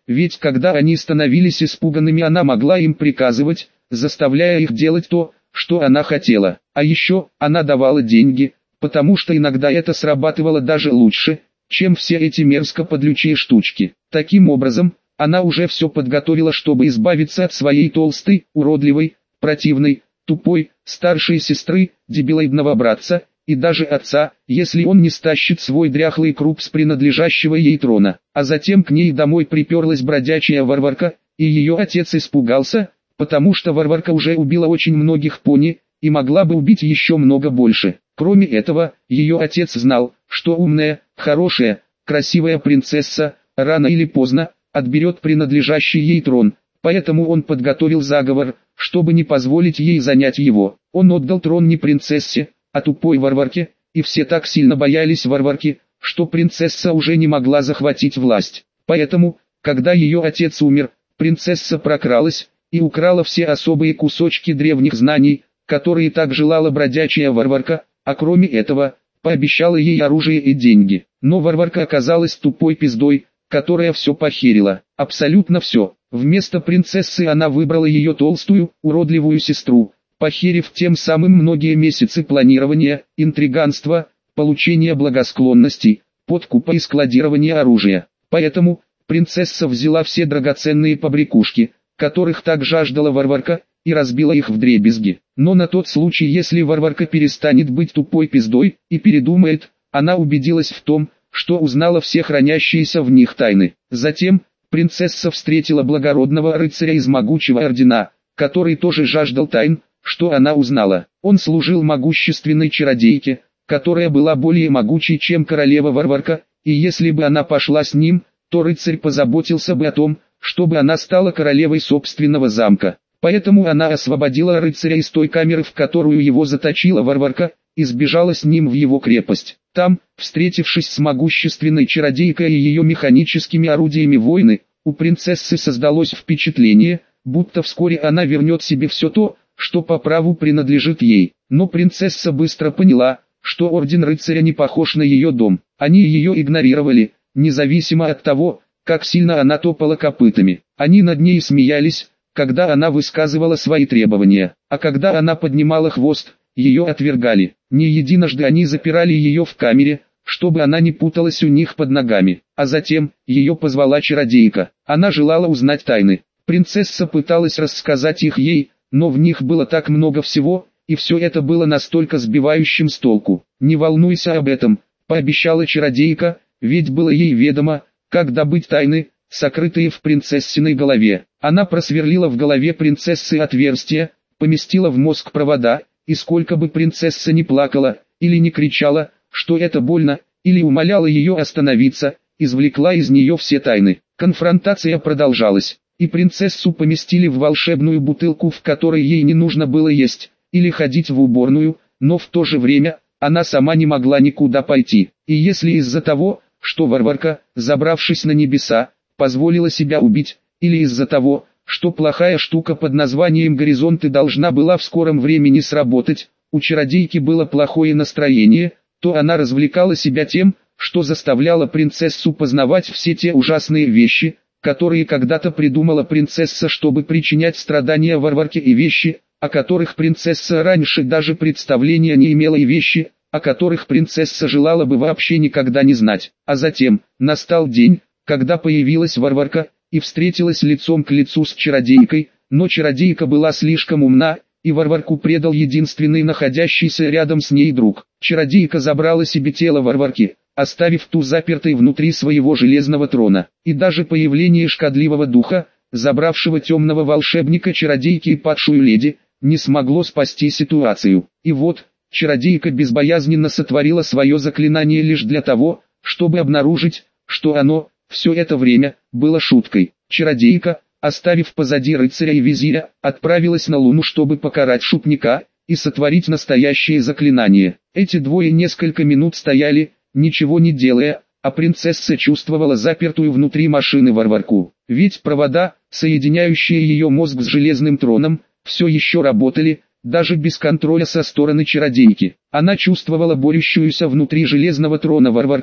ведь когда они становились испуганными, она могла им приказывать, заставляя их делать то, что она хотела. А еще, она давала деньги, потому что иногда это срабатывало даже лучше, чем все эти мерзко-подлючие штучки. Таким образом, она уже все подготовила, чтобы избавиться от своей толстой, уродливой, противной, тупой, старшей сестры, дебилоидного братца, и даже отца, если он не стащит свой дряхлый круп с принадлежащего ей трона. А затем к ней домой приперлась бродячая варварка, и ее отец испугался, потому что варварка уже убила очень многих пони, и могла бы убить еще много больше. Кроме этого, ее отец знал, что умная, хорошая, красивая принцесса, рано или поздно, отберет принадлежащий ей трон, поэтому он подготовил заговор, чтобы не позволить ей занять его. Он отдал трон не принцессе, а тупой варварке, и все так сильно боялись варварки, что принцесса уже не могла захватить власть. Поэтому, когда ее отец умер, принцесса прокралась и украла все особые кусочки древних знаний, которые так желала бродячая варварка, а кроме этого, пообещала ей оружие и деньги. Но варварка оказалась тупой пиздой, которая все похерила, абсолютно все. Вместо принцессы она выбрала ее толстую, уродливую сестру, похерив тем самым многие месяцы планирования, интриганства, получения благосклонностей, подкупа и складирования оружия. Поэтому, принцесса взяла все драгоценные побрякушки, которых так жаждала варварка, и разбила их вдребезги. Но на тот случай, если варварка перестанет быть тупой пиздой и передумает, она убедилась в том, что узнала все хранящиеся в них тайны. Затем, принцесса встретила благородного рыцаря из могучего ордена, который тоже жаждал тайн, что она узнала. Он служил могущественной чародейке, которая была более могучей, чем королева варварка, и если бы она пошла с ним, то рыцарь позаботился бы о том, чтобы она стала королевой собственного замка. Поэтому она освободила рыцаря из той камеры, в которую его заточила варварка, и сбежала с ним в его крепость. Там, встретившись с могущественной чародейкой и ее механическими орудиями войны, у принцессы создалось впечатление, будто вскоре она вернет себе все то, что по праву принадлежит ей. Но принцесса быстро поняла, что орден рыцаря не похож на ее дом. Они ее игнорировали, независимо от того, как сильно она топала копытами. Они над ней смеялись, когда она высказывала свои требования, а когда она поднимала хвост, ее отвергали. Не единожды они запирали ее в камере, чтобы она не путалась у них под ногами. А затем, ее позвала чародейка. Она желала узнать тайны. Принцесса пыталась рассказать их ей, но в них было так много всего, и все это было настолько сбивающим с толку. «Не волнуйся об этом», — пообещала чародейка, ведь было ей ведомо, как добыть тайны, сокрытые в принцессиной голове. Она просверлила в голове принцессы отверстия, поместила в мозг провода, и сколько бы принцесса ни плакала, или не кричала, что это больно, или умоляла ее остановиться, извлекла из нее все тайны. Конфронтация продолжалась, и принцессу поместили в волшебную бутылку, в которой ей не нужно было есть, или ходить в уборную, но в то же время, она сама не могла никуда пойти. И если из-за того, что варварка, забравшись на небеса, позволила себя убить, или из-за того, что плохая штука под названием «Горизонты» должна была в скором времени сработать, у чародейки было плохое настроение, то она развлекала себя тем, что заставляла принцессу познавать все те ужасные вещи, которые когда-то придумала принцесса, чтобы причинять страдания варварке, и вещи, о которых принцесса раньше даже представления не имела, и вещи, о которых принцесса желала бы вообще никогда не знать. А затем, настал день, когда появилась варварка, и встретилась лицом к лицу с чародейкой, но чародейка была слишком умна, и варварку предал единственный находящийся рядом с ней друг. Чародейка забрала себе тело варварки, оставив ту запертой внутри своего железного трона. И даже появление шкодливого духа, забравшего темного волшебника чародейки и падшую леди, не смогло спасти ситуацию. И вот, чародейка безбоязненно сотворила свое заклинание лишь для того, чтобы обнаружить, что оно, все это время, было шуткой. Чародейка, оставив позади рыцаря и визиря, отправилась на Луну, чтобы покарать шутника и сотворить настоящее заклинание. Эти двое несколько минут стояли, ничего не делая, а принцесса чувствовала запертую внутри машины варварку. Ведь провода, соединяющие ее мозг с железным троном, все еще работали, даже без контроля со стороны чародейки. Она чувствовала борющуюся внутри железного трона варварку,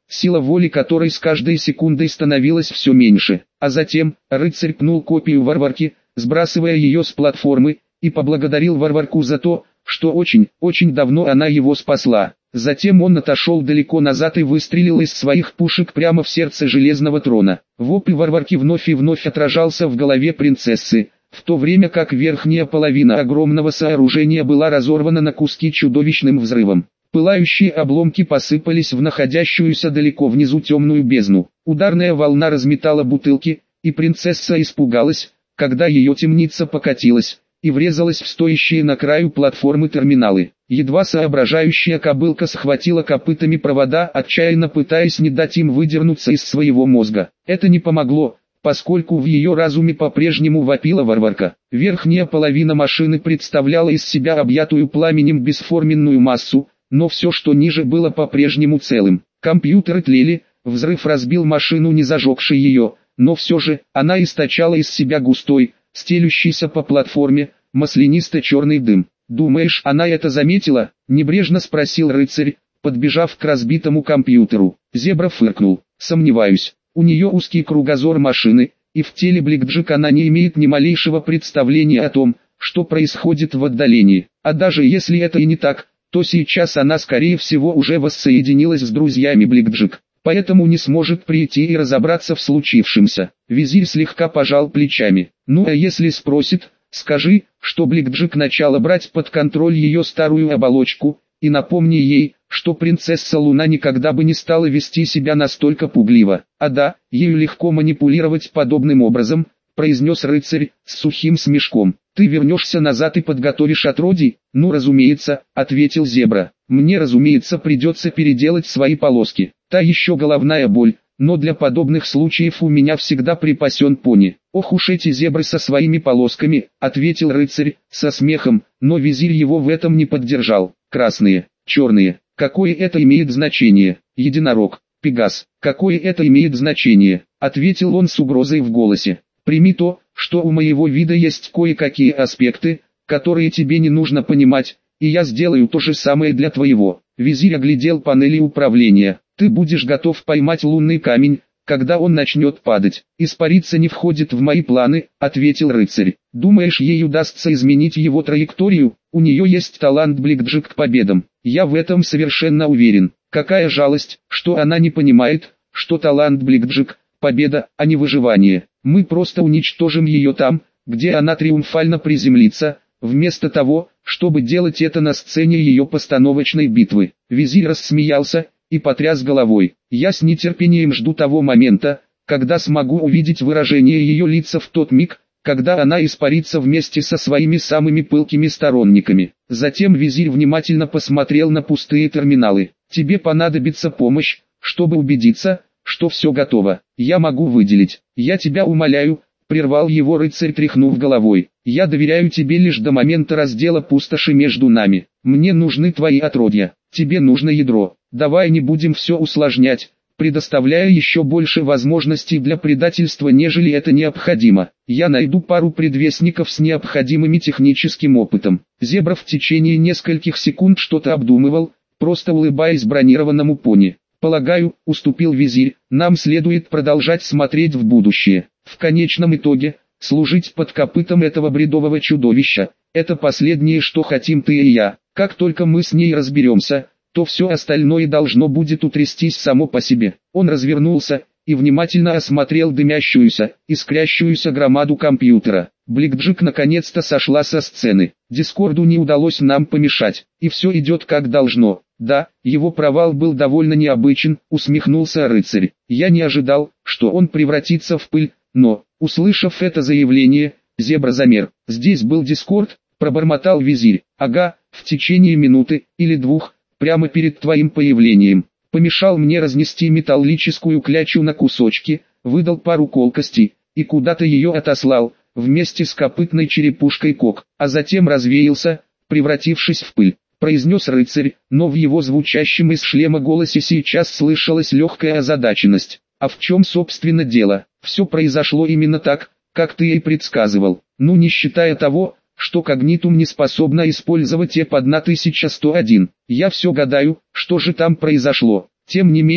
сила воли которой с каждой секундой становилась все меньше. А затем, рыцарь пнул копию варварки, сбрасывая ее с платформы, и поблагодарил варварку за то, что очень, очень давно она его спасла. Затем он отошел далеко назад и выстрелил из своих пушек прямо в сердце Железного Трона. Вопль варварки вновь и вновь отражался в голове принцессы, в то время как верхняя половина огромного сооружения была разорвана на куски чудовищным взрывом. Пылающие обломки посыпались в находящуюся далеко внизу темную бездну. Ударная волна разметала бутылки, и принцесса испугалась, когда ее темница покатилась и врезалась в стоящие на краю платформы терминалы. Едва соображающая кобылка схватила копытами провода, отчаянно пытаясь не дать им выдернуться из своего мозга. Это не помогло, поскольку в ее разуме по-прежнему вопила варварка. Верхняя половина машины представляла из себя объятую пламенем бесформенную массу, но все, что ниже, было по-прежнему целым. Компьютеры тлели, взрыв разбил машину, не зажегший ее, но все же, она источала из себя густой, стелющийся по платформе, маслянисто-черный дым. «Думаешь, она это заметила?» – небрежно спросил рыцарь, подбежав к разбитому компьютеру. Зебра фыркнул. «Сомневаюсь. У нее узкий кругозор машины, и в теле Блэкджек она не имеет ни малейшего представления о том, что происходит в отдалении. А даже если это и не так, то сейчас она скорее всего уже воссоединилась с друзьями Блэкджек, поэтому не сможет прийти и разобраться в случившемся». Визирь слегка пожал плечами. «Ну а если спросит, скажи, что Блэкджек начала брать под контроль ее старую оболочку, и напомни ей, что принцесса Луна никогда бы не стала вести себя настолько пугливо. А да, ею легко манипулировать подобным образом», произнес рыцарь с сухим смешком. «Ты вернешься назад и подготовишь отродий?» «Ну разумеется», ответил Зебра. «Мне разумеется придется переделать свои полоски. Та еще головная боль, но для подобных случаев у меня всегда припасен пони». «Ох уж эти зебры со своими полосками», ответил рыцарь со смехом, но визирь его в этом не поддержал. «Красные, черные, какое это имеет значение? Единорог, пегас, какое это имеет значение?» ответил он с угрозой в голосе. «Прими то, что у моего вида есть кое-какие аспекты, которые тебе не нужно понимать, и я сделаю то же самое для твоего». Визирь оглядел панели управления. «Ты будешь готов поймать лунный камень, когда он начнет падать. Испариться не входит в мои планы», ответил рыцарь. «Думаешь, ей удастся изменить его траекторию? У нее есть талант Блэкджек к победам. Я в этом совершенно уверен. Какая жалость, что она не понимает, что талант Блэкджек – победа, а не выживание. Мы просто уничтожим ее там, где она триумфально приземлится, вместо того, чтобы делать это на сцене ее постановочной битвы». Визирь рассмеялся и потряс головой. «Я с нетерпением жду того момента, когда смогу увидеть выражение ее лица в тот миг, когда она испарится вместе со своими самыми пылкими сторонниками». Затем визирь внимательно посмотрел на пустые терминалы. «Тебе понадобится помощь, чтобы убедиться, что все готово. Я могу выделить. Я тебя умоляю», прервал его рыцарь, тряхнув головой. «Я доверяю тебе лишь до момента раздела пустоши между нами. Мне нужны твои отродья. Тебе нужно ядро. Давай не будем все усложнять, предоставляя еще больше возможностей для предательства, нежели это необходимо. Я найду пару предвестников с необходимыми техническим опытом». Зебра в течение нескольких секунд что-то обдумывал, просто улыбаясь бронированному пони. «Полагаю», — уступил визирь, — «нам следует продолжать смотреть в будущее. В конечном итоге, служить под копытом этого бредового чудовища — это последнее, что хотим ты и я. Как только мы с ней разберемся, то все остальное должно будет утрястись само по себе». Он развернулся и внимательно осмотрел дымящуюся, искрящуюся громаду компьютера. Блэкджек наконец-то сошла со сцены. «Дискорду не удалось нам помешать, и все идет как должно». «Да, его провал был довольно необычен», усмехнулся рыцарь. «Я не ожидал, что он превратится в пыль, но, услышав это заявление, Зебра замер». «Здесь был Дискорд?» пробормотал визирь. «Ага, в течение минуты или двух, прямо перед твоим появлением. Помешал мне разнести металлическую клячу на кусочки, выдал пару колкостей, и куда-то ее отослал, вместе с копытной черепушкой Кок, а затем развеялся, превратившись в пыль», произнес рыцарь, но в его звучащем из шлема голосе сейчас слышалась легкая озадаченность. «А в чем собственно дело? Все произошло именно так, как ты и предсказывал. Ну не считая того, что Когнитум не способна использовать Э П одна тысяча сто один. Я все гадаю, что же там произошло. Тем не менее,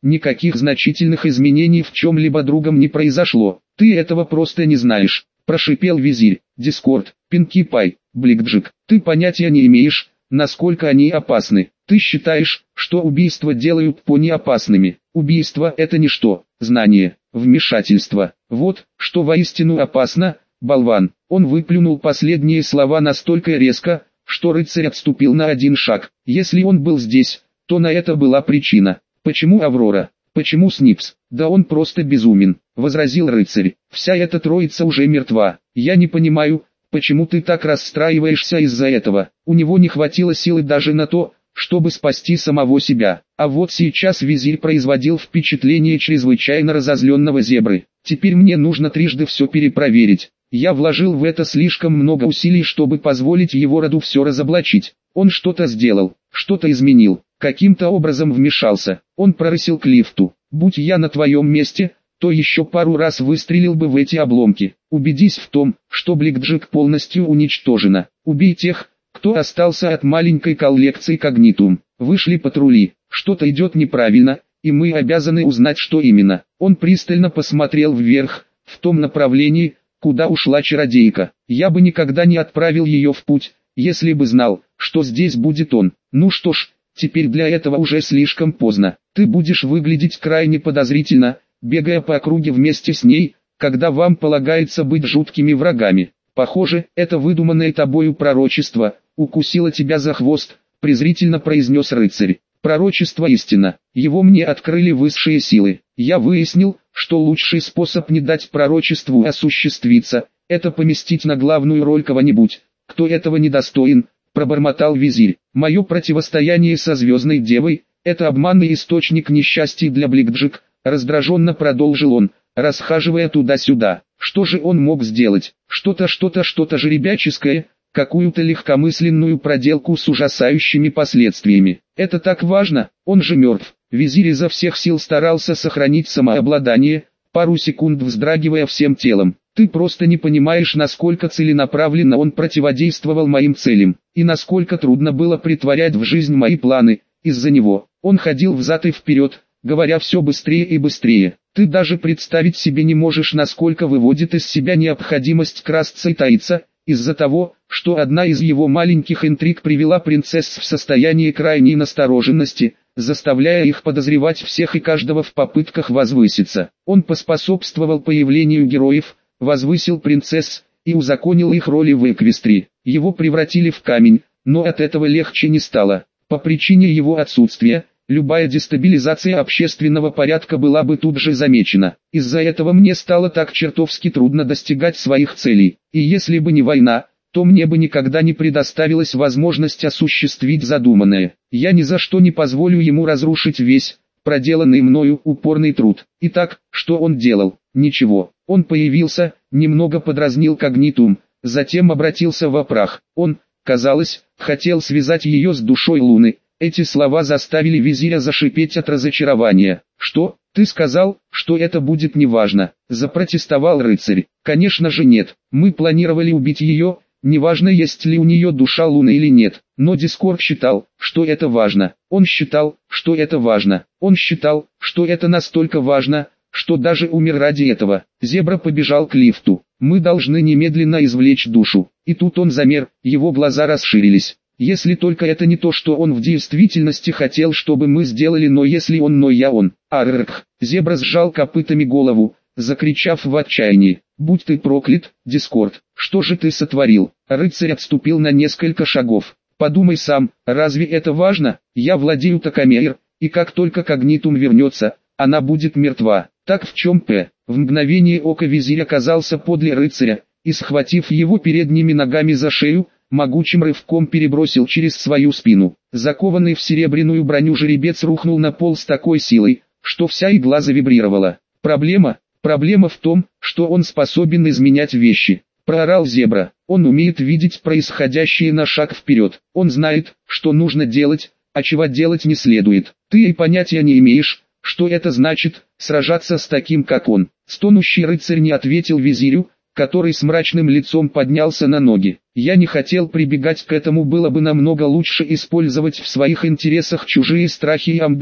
никаких значительных изменений в чем-либо другом не произошло. Ты этого просто не знаешь, прошипел визирь. Дискорд, Пинки Пай, Бликджик, ты понятия не имеешь, насколько они опасны. Ты считаешь, что убийства делают пони опасными. Убийство это ничто, знание, вмешательство. Вот, что воистину опасно, болван. Он выплюнул последние слова настолько резко, что рыцарь отступил на один шаг. Если он был здесь, то на это была причина. Почему Аврора? Почему Снипс? Да он просто безумен, возразил рыцарь. Вся эта троица уже мертва. Я не понимаю, почему ты так расстраиваешься из-за этого. У него не хватило силы даже на то, чтобы спасти самого себя. А вот сейчас визирь производил впечатление чрезвычайно разозленного зебры. Теперь мне нужно трижды все перепроверить. Я вложил в это слишком много усилий, чтобы позволить его роду все разоблачить. Он что-то сделал, что-то изменил, каким-то образом вмешался. Он прорысил к лифту. Будь я на твоем месте, то еще пару раз выстрелил бы в эти обломки. Убедись в том, что Бликджик полностью уничтожена. Убей тех, кто остался от маленькой коллекции Когнитум. Вышли патрули, что-то идет неправильно, и мы обязаны узнать, что именно. Он пристально посмотрел вверх, в том направлении, куда ушла чародейка. Я бы никогда не отправил ее в путь, если бы знал, что здесь будет он. Ну что ж, теперь для этого уже слишком поздно. Ты будешь выглядеть крайне подозрительно, бегая по округе вместе с ней, когда вам полагается быть жуткими врагами. Похоже, это выдуманное тобою пророчество укусило тебя за хвост, презрительно произнес рыцарь. Пророчество истина. Его мне открыли высшие силы. Я выяснил, что лучший способ не дать пророчеству осуществиться, это поместить на главную роль кого-нибудь, кто этого недостоин, пробормотал визирь. Мое противостояние со Звездной Девой, это обманный источник несчастий для Бликджик, раздраженно продолжил он, расхаживая туда-сюда. Что же он мог сделать? Что-то, что-то, что-то жеребяческое, какую-то легкомысленную проделку с ужасающими последствиями. Это так важно, он же мертв. Визирь изо всех сил старался сохранить самообладание, пару секунд вздрагивая всем телом. Ты просто не понимаешь, насколько целенаправленно он противодействовал моим целям, и насколько трудно было притворять в жизнь мои планы. Из-за него он ходил взад и вперед, говоря все быстрее и быстрее. Ты даже представить себе не можешь, насколько выводит из себя необходимость красться и таиться, из-за того, что одна из его маленьких интриг привела принцесс в состояние крайней настороженности, заставляя их подозревать всех и каждого в попытках возвыситься. Он поспособствовал появлению героев, возвысил принцесс и узаконил их роли в Эквестрии. Его превратили в камень, но от этого легче не стало. По причине его отсутствия, любая дестабилизация общественного порядка была бы тут же замечена. Из-за этого мне стало так чертовски трудно достигать своих целей. И если бы не война, то мне бы никогда не предоставилась возможность осуществить задуманное. Я ни за что не позволю ему разрушить весь проделанный мною упорный труд. Итак, что он делал? Ничего. Он появился, немного подразнил Когнитум, затем обратился в прах. Он, казалось, хотел связать ее с душой Луны. Эти слова заставили визиря зашипеть от разочарования. «Что? Ты сказал, что это будет неважно?» – запротестовал рыцарь. «Конечно же нет. Мы планировали убить ее, неважно, есть ли у нее душа Луны или нет. Но Дискорд считал, что это важно. Он считал, что это важно. Он считал, что это настолько важно, что даже умер ради этого». Зебра побежал к лифту. «Мы должны немедленно извлечь душу». И тут он замер, его глаза расширились. Если только это не то, что он в действительности хотел, чтобы мы сделали, но если он, но я он. Аррррх. Зебра сжал копытами голову, закричав в отчаянии. «Будь ты проклят, Дискорд, что же ты сотворил?» Рыцарь отступил на несколько шагов. «Подумай сам, разве это важно? Я владею Такамейр, и как только Когнитум вернется, она будет мертва. Так в чем П?» В мгновение ока визирь оказался подле рыцаря, и схватив его передними ногами за шею, могучим рывком перебросил через свою спину. Закованный в серебряную броню жеребец рухнул на пол с такой силой, что вся игла завибрировала. «Проблема? Проблема в том, что он способен изменять вещи», — проорал Зебра. «Он умеет видеть происходящее на шаг вперед. Он знает, что нужно делать, а чего делать не следует. Ты и понятия не имеешь, что это значит, сражаться с таким, как он». Стонущий рыцарь не ответил визирю, который с мрачным лицом поднялся на ноги. «Я не хотел прибегать к этому, было бы намного лучше использовать в своих интересах чужие страхи и амбиции.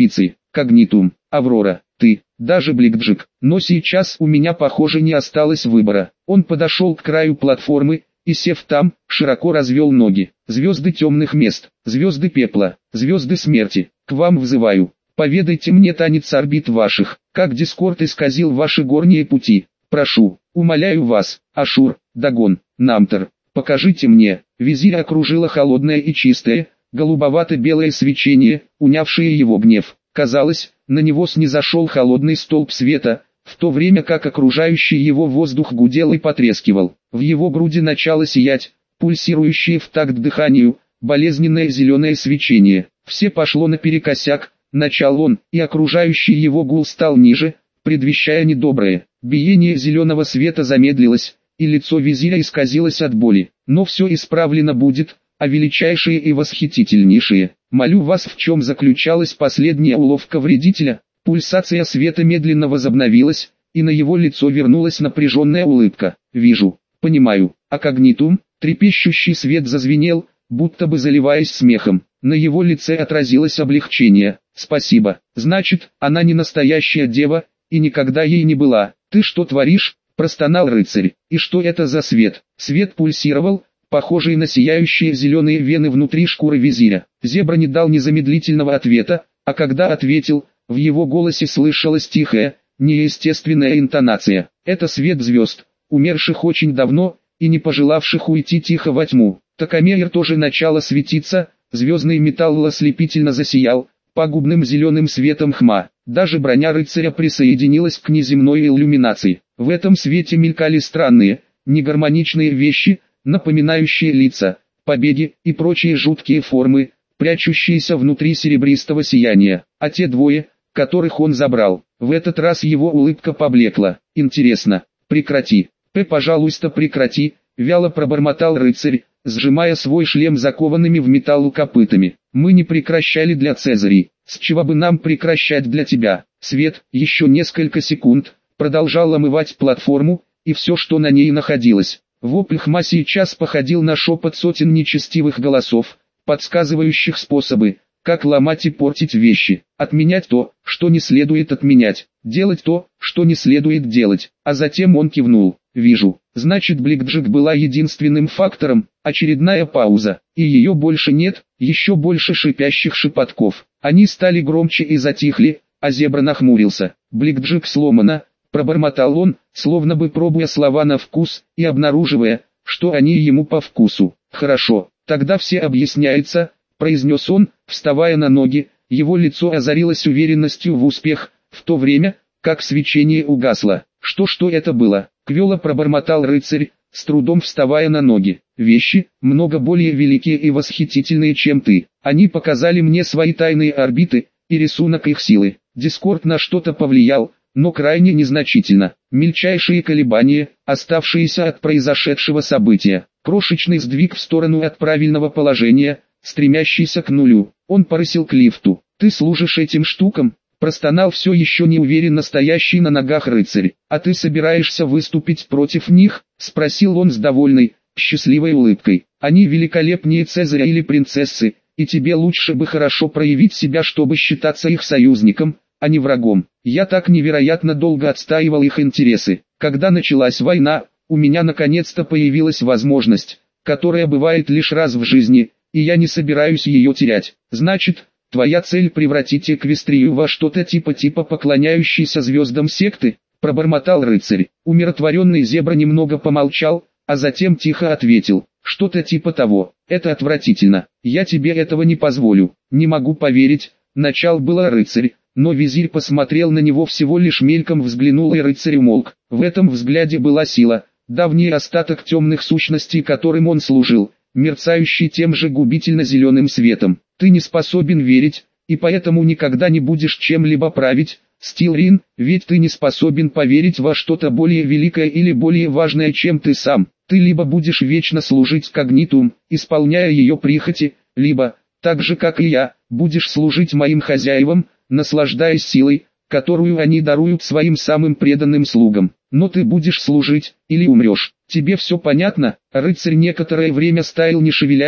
Когнитум, Аврора, ты, даже Бликджик. Но сейчас у меня, похоже, не осталось выбора. Он подошел к краю платформы и, сев там, широко развел ноги. Звезды темных мест, звезды пепла, звезды смерти, к вам взываю. Поведайте мне танец орбит ваших, как Дискорд исказил ваши горние пути. Прошу, умоляю вас, Ашур, Дагон, Намтер, покажите мне. Визирь окружило холодное и чистое, голубовато-белое свечение, унявшее его гнев. Казалось, на него снизошел холодный столб света, в то время как окружающий его воздух гудел и потрескивал. В его груди начало сиять, пульсирующее в такт дыханию, болезненное зеленое свечение. Все пошло наперекосяк, начал он, и окружающий его гул стал ниже, предвещая недоброе. Биение зеленого света замедлилось, и лицо визиря исказилось от боли. Но все исправлено будет, а величайшие и восхитительнейшие. Молю вас, в чем заключалась последняя уловка вредителя? Пульсация света медленно возобновилась, и на его лицо вернулась напряженная улыбка. Вижу, понимаю, а когнитум, трепещущий свет зазвенел, будто бы заливаясь смехом. На его лице отразилось облегчение. Спасибо, значит, она не настоящая дева, и никогда ей не была. Ты что творишь? Простонал рыцарь. И что это за свет? Свет пульсировал, похожий на сияющие зеленые вены внутри шкуры визиря. Зебра не дал незамедлительного ответа, а когда ответил, в его голосе слышалась тихая, неестественная интонация. Это свет звезд, умерших очень давно, и не пожелавших уйти тихо во тьму. Такомеер тоже начало светиться, звездный металл ослепительно засиял, пагубным зеленым светом хма. Даже броня рыцаря присоединилась к неземной иллюминации. В этом свете мелькали странные, негармоничные вещи, напоминающие лица, побеги и прочие жуткие формы, прячущиеся внутри серебристого сияния. А те двое, которых он забрал, в этот раз его улыбка поблекла. Интересно, прекрати, П, пожалуйста, прекрати, вяло пробормотал рыцарь, сжимая свой шлем закованными в металл копытами. Мы не прекращали для Цезарей, с чего бы нам прекращать для тебя? Свет, еще несколько секунд, продолжал омывать платформу, и все, что на ней находилось. Вопль хма сейчас походил на шепот сотен нечестивых голосов, подсказывающих способы, как ломать и портить вещи, отменять то, что не следует отменять, делать то, что не следует делать. А затем он кивнул. Вижу, значит, Бликджик была единственным фактором. Очередная пауза, и ее больше нет. Еще больше шипящих шепотков. Они стали громче и затихли, а Зебра нахмурился. Бликджик сломана, пробормотал он, словно бы пробуя слова на вкус, и обнаруживая, что они ему по вкусу. Хорошо, тогда все объясняется, произнес он, вставая на ноги. Его лицо озарилось уверенностью в успех, в то время, как свечение угасло. Что-что это было? Квело пробормотал рыцарь, с трудом вставая на ноги. Вещи, много более великие и восхитительные, чем ты. Они показали мне свои тайные орбиты, и рисунок их силы. Дискорд на что-то повлиял, но крайне незначительно. Мельчайшие колебания, оставшиеся от произошедшего события. Крошечный сдвиг в сторону от правильного положения, стремящийся к нулю. Он порысил к лифту. Ты служишь этим штукам? Простонал все еще неуверенно стоящий на ногах рыцарь. «А ты собираешься выступить против них?» — спросил он с довольной, счастливой улыбкой. «Они великолепнее Цезаря или принцессы, и тебе лучше бы хорошо проявить себя, чтобы считаться их союзником, а не врагом. Я так невероятно долго отстаивал их интересы. Когда началась война, у меня наконец-то появилась возможность, которая бывает лишь раз в жизни, и я не собираюсь ее терять. Значит, твоя цель превратить Эквестрию во что-то типа-типа поклоняющейся звездам секты?» — пробормотал рыцарь. Умиротворенный Зебра немного помолчал, а затем тихо ответил: «Что-то типа того. Это отвратительно. Я тебе этого не позволю». «Не могу поверить», — начал было рыцарь, но визирь посмотрел на него всего лишь мельком, взглянул, и рыцарь умолк. В этом взгляде была сила, давний остаток темных сущностей, которым он служил, мерцающий тем же губительно-зеленым светом. «Ты не способен верить, и поэтому никогда не будешь чем-либо править, Стилрин, ведь ты не способен поверить во что-то более великое или более важное, чем ты сам. Ты либо будешь вечно служить Когнитум, исполняя ее прихоти, либо, так же как и я, будешь служить моим хозяевам, наслаждаясь силой, которую они даруют своим самым преданным слугам. Но ты будешь служить, или умрешь. Тебе все понятно?» Рыцарь некоторое время стоял не шевелясь,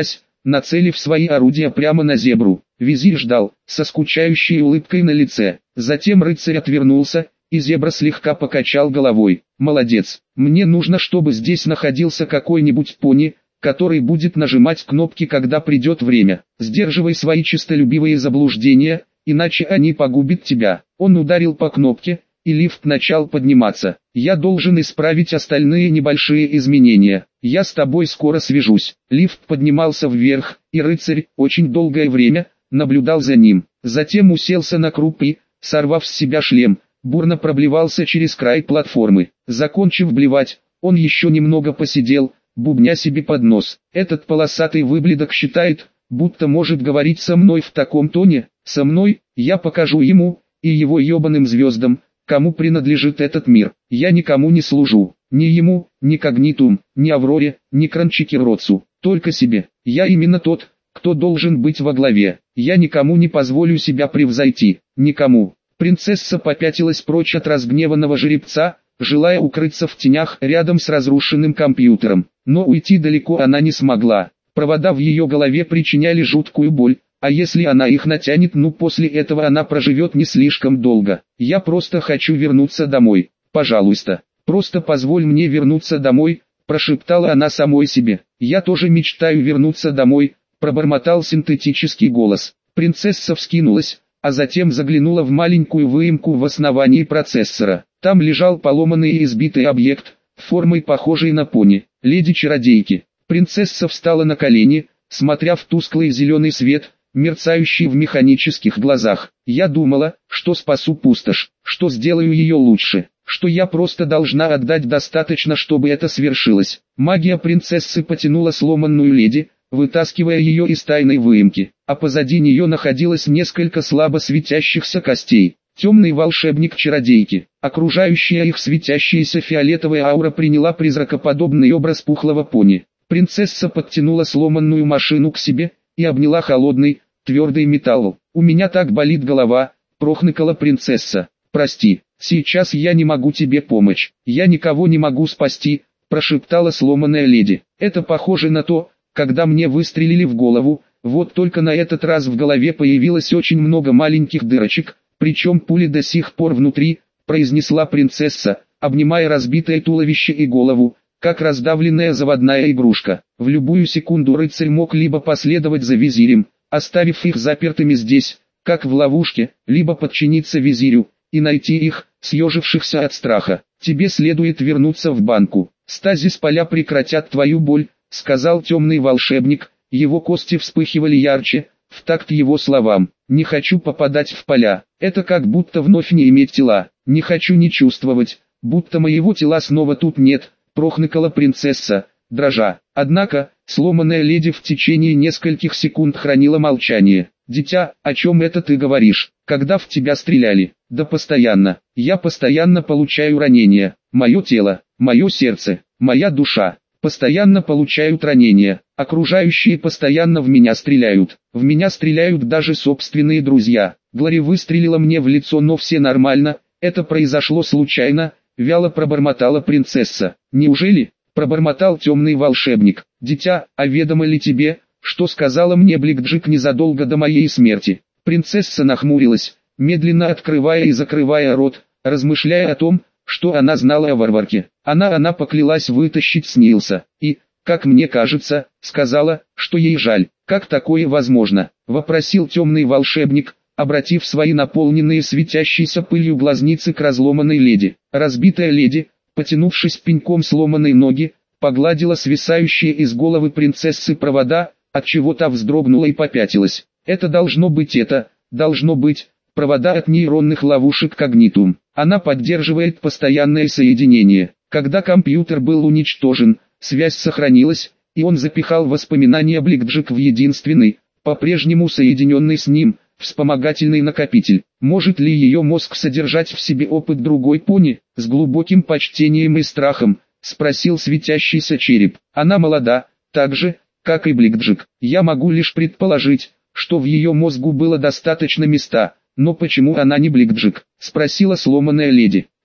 нацелив свои орудия прямо на зебру. Визирь ждал, со скучающей улыбкой на лице. Затем рыцарь отвернулся, и зебра слегка покачал головой. «Молодец, мне нужно, чтобы здесь находился какой-нибудь пони, который будет нажимать кнопки, когда придет время. Сдерживай свои честолюбивые заблуждения, иначе они погубят тебя». Он ударил по кнопке, и лифт начал подниматься. «Я должен исправить остальные небольшие изменения. Я с тобой скоро свяжусь». Лифт поднимался вверх, и рыцарь, очень долгое время, наблюдал за ним. Затем уселся на круп и, сорвав с себя шлем, бурно проблевался через край платформы. Закончив блевать, он еще немного посидел, бубня себе под нос. «Этот полосатый выблядок считает, будто может говорить со мной в таком тоне. Со мной, я покажу ему, и его ебаным звездам, кому принадлежит этот мир. Я никому не служу, ни ему, ни Когнитум, ни Авроре, ни Кранчикерроцу, только себе. Я именно тот, кто должен быть во главе. Я никому не позволю себя превзойти, никому». Принцесса попятилась прочь от разгневанного жеребца, желая укрыться в тенях рядом с разрушенным компьютером. Но уйти далеко она не смогла. Провода в ее голове причиняли жуткую боль, а если она их натянет, ну после этого она проживет не слишком долго. «Я просто хочу вернуться домой, пожалуйста. Просто позволь мне вернуться домой», прошептала она самой себе. «Я тоже мечтаю вернуться домой», пробормотал синтетический голос. Принцесса вскинулась, а затем заглянула в маленькую выемку в основании процессора. Там лежал поломанный и избитый объект, формой похожий на пони. «Леди-чародейки». Принцесса встала на колени, смотря в тусклый зеленый свет, мерцающий в механических глазах. «Я думала, что спасу пустошь, что сделаю ее лучше, что я просто должна отдать достаточно, чтобы это свершилось». Магия принцессы потянула сломанную леди, вытаскивая ее из тайной выемки, а позади нее находилось несколько слабо светящихся костей. Темный волшебник чародейки, окружающая их светящаяся фиолетовая аура приняла призракоподобный образ пухлого пони. Принцесса подтянула сломанную машину к себе и обняла холодный, твердый металл. «У меня так болит голова», — прохныкала принцесса. «Прости, сейчас я не могу тебе помочь, я никого не могу спасти», — прошептала сломанная леди. «Это похоже на то, когда мне выстрелили в голову, вот только на этот раз в голове появилось очень много маленьких дырочек, причем пули до сих пор внутри», — произнесла принцесса, обнимая разбитое туловище и голову, как раздавленная заводная игрушка. В любую секунду рыцарь мог либо последовать за визирем, оставив их запертыми здесь, как в ловушке, либо подчиниться визирю и найти их, съежившихся от страха. «Тебе следует вернуться в банку. Стазис поля прекратят твою боль», — сказал темный волшебник. Его кости вспыхивали ярче, в такт его словам. «Не хочу попадать в поля. Это как будто вновь не иметь тела. Не хочу не чувствовать, будто моего тела снова тут нет», — прохныкала принцесса, дрожа. Однако, сломанная леди в течение нескольких секунд хранила молчание. «Дитя, о чем это ты говоришь? Когда в тебя стреляли?» «Да постоянно. Я постоянно получаю ранения. Мое тело, мое сердце, моя душа постоянно получают ранения. Окружающие постоянно в меня стреляют. В меня стреляют даже собственные друзья. Глори выстрелила мне в лицо, но все нормально. Это произошло случайно», — вяло пробормотала принцесса. «Неужели?» — пробормотал темный волшебник. «Дитя, а ведомо ли тебе, что сказала мне Бликджик незадолго до моей смерти?» Принцесса нахмурилась, медленно открывая и закрывая рот, размышляя о том, что она знала о варварке. Она она поклялась вытащить Снилса, и, как мне кажется, сказала, что ей жаль. «Как такое возможно?» — вопросил темный волшебник, обратив свои наполненные светящейся пылью глазницы к разломанной леди. Разбитая леди, потянувшись пеньком сломанной ноги, погладила свисающие из головы принцессы провода, отчего та вздрогнула и попятилась. «Это должно быть это, должно быть, провода от нейронных ловушек Когнитум. Она поддерживает постоянное соединение. Когда компьютер был уничтожен, связь сохранилась, и он запихал воспоминания Бликджик в единственный, по-прежнему соединенный с ним, вспомогательный накопитель. Может ли ее мозг содержать в себе опыт другой пони?» С глубоким почтением и страхом, спросил светящийся череп. «Она молода, так же, как и Бликджик. Я могу лишь предположить, что в ее мозгу было достаточно места, но почему она не Бликджик?» — спросила сломанная леди.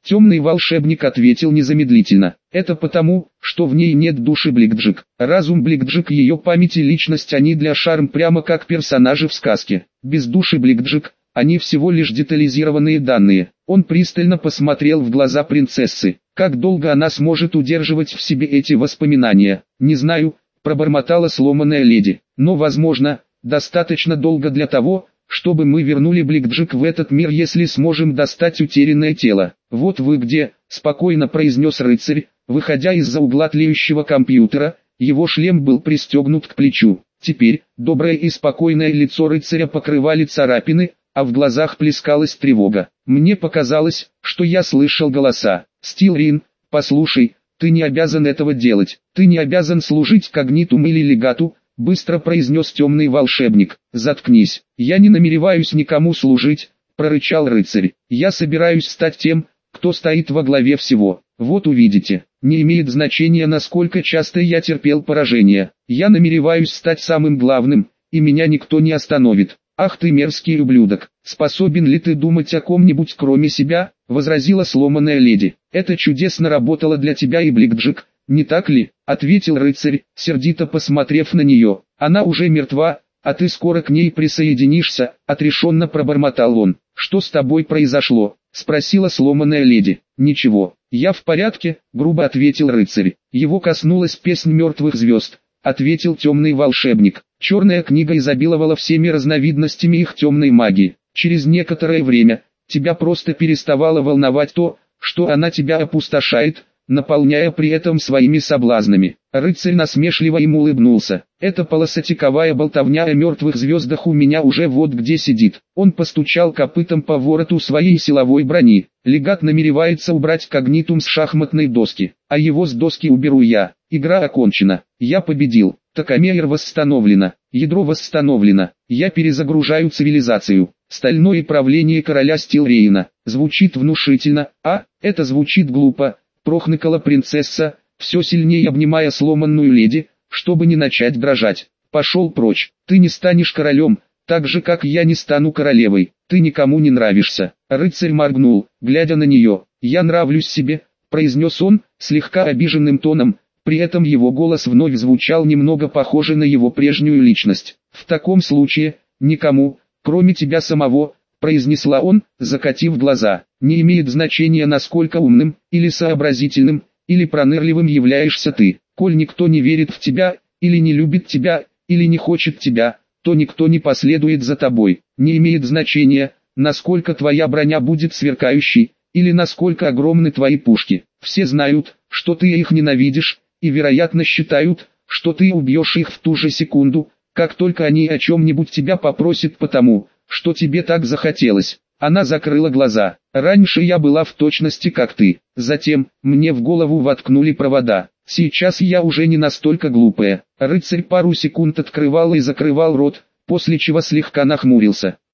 Темный волшебник ответил незамедлительно. Это потому, что в ней нет души Бликджик. Разум Бликджик, ее память и личность, они для Шарм прямо как персонажи в сказке. Без души Бликджик, они всего лишь детализированные данные. Он пристально посмотрел в глаза принцессы. Как долго она сможет удерживать в себе эти воспоминания? Не знаю, пробормотала сломанная леди. Но возможно, достаточно долго для того, чтобы мы вернули Бликджик в этот мир, если сможем достать утерянное тело. Вот вы где, спокойно произнес рыцарь, выходя из-за угла тлеющего компьютера. Его шлем был пристегнут к плечу. Теперь, доброе и спокойное лицо рыцаря покрывали царапины, а в глазах плескалась тревога. Мне показалось, что я слышал голоса. Стилрин, послушай, ты не обязан этого делать. Ты не обязан служить Когнитум или Легату, быстро произнес темный волшебник. Заткнись, я не намереваюсь никому служить, прорычал рыцарь. Я собираюсь стать тем, кто стоит во главе всего. Вот увидите. Не имеет значения, насколько часто я терпел поражение. Я намереваюсь стать самым главным, и меня никто не остановит. Ах ты мерзкий ублюдок, способен ли ты думать о ком-нибудь кроме себя, возразила сломанная леди. Это чудесно работало для тебя и Бликджик, не так ли? Ответил рыцарь, сердито посмотрев на нее. Она уже мертва, а ты скоро к ней присоединишься, отрешенно пробормотал он. Что с тобой произошло? Спросила сломанная леди. Ничего, я в порядке, грубо ответил рыцарь. Его коснулась песнь мертвых звезд, ответил темный волшебник. Черная книга изобиловала всеми разновидностями их темной магии. Через некоторое время, тебя просто переставало волновать то, что она тебя опустошает, наполняя при этом своими соблазнами. Рыцарь насмешливо ему улыбнулся. Эта полосатиковая болтовня о мертвых звездах у меня уже вот где сидит. Он постучал копытом по вороту своей силовой брони. Легат намеревается убрать Когнитум с шахматной доски, а его с доски уберу я. Игра окончена. Я победил. Такомейр восстановлено. Ядро восстановлено. Я перезагружаю цивилизацию. Стальное правление короля Стилрейна. Звучит внушительно, а, это звучит глупо. Прохныкала принцесса, все сильнее обнимая сломанную леди, чтобы не начать дрожать. Пошел прочь, ты не станешь королем, так же как я не стану королевой, ты никому не нравишься. Рыцарь моргнул, глядя на нее. Я нравлюсь себе, произнес он, слегка обиженным тоном, при этом его голос вновь звучал немного похоже на его прежнюю личность. В таком случае, никому, кроме тебя самого, произнесла он, закатив глаза. Не имеет значения, насколько умным, или сообразительным, или пронырливым являешься ты. Коль никто не верит в тебя, или не любит тебя, или не хочет тебя, то никто не последует за тобой. Не имеет значения, насколько твоя броня будет сверкающей, или насколько огромны твои пушки. Все знают, что ты их ненавидишь, и вероятно считают, что ты убьешь их в ту же секунду, как только они о чем-нибудь тебя попросят, потому что тебе так захотелось. Она закрыла глаза. Раньше я была в точности как ты. Затем, мне в голову воткнули провода. Сейчас я уже не настолько глупая. Рыцарь пару секунд открывал и закрывал рот, после чего слегка нахмурился.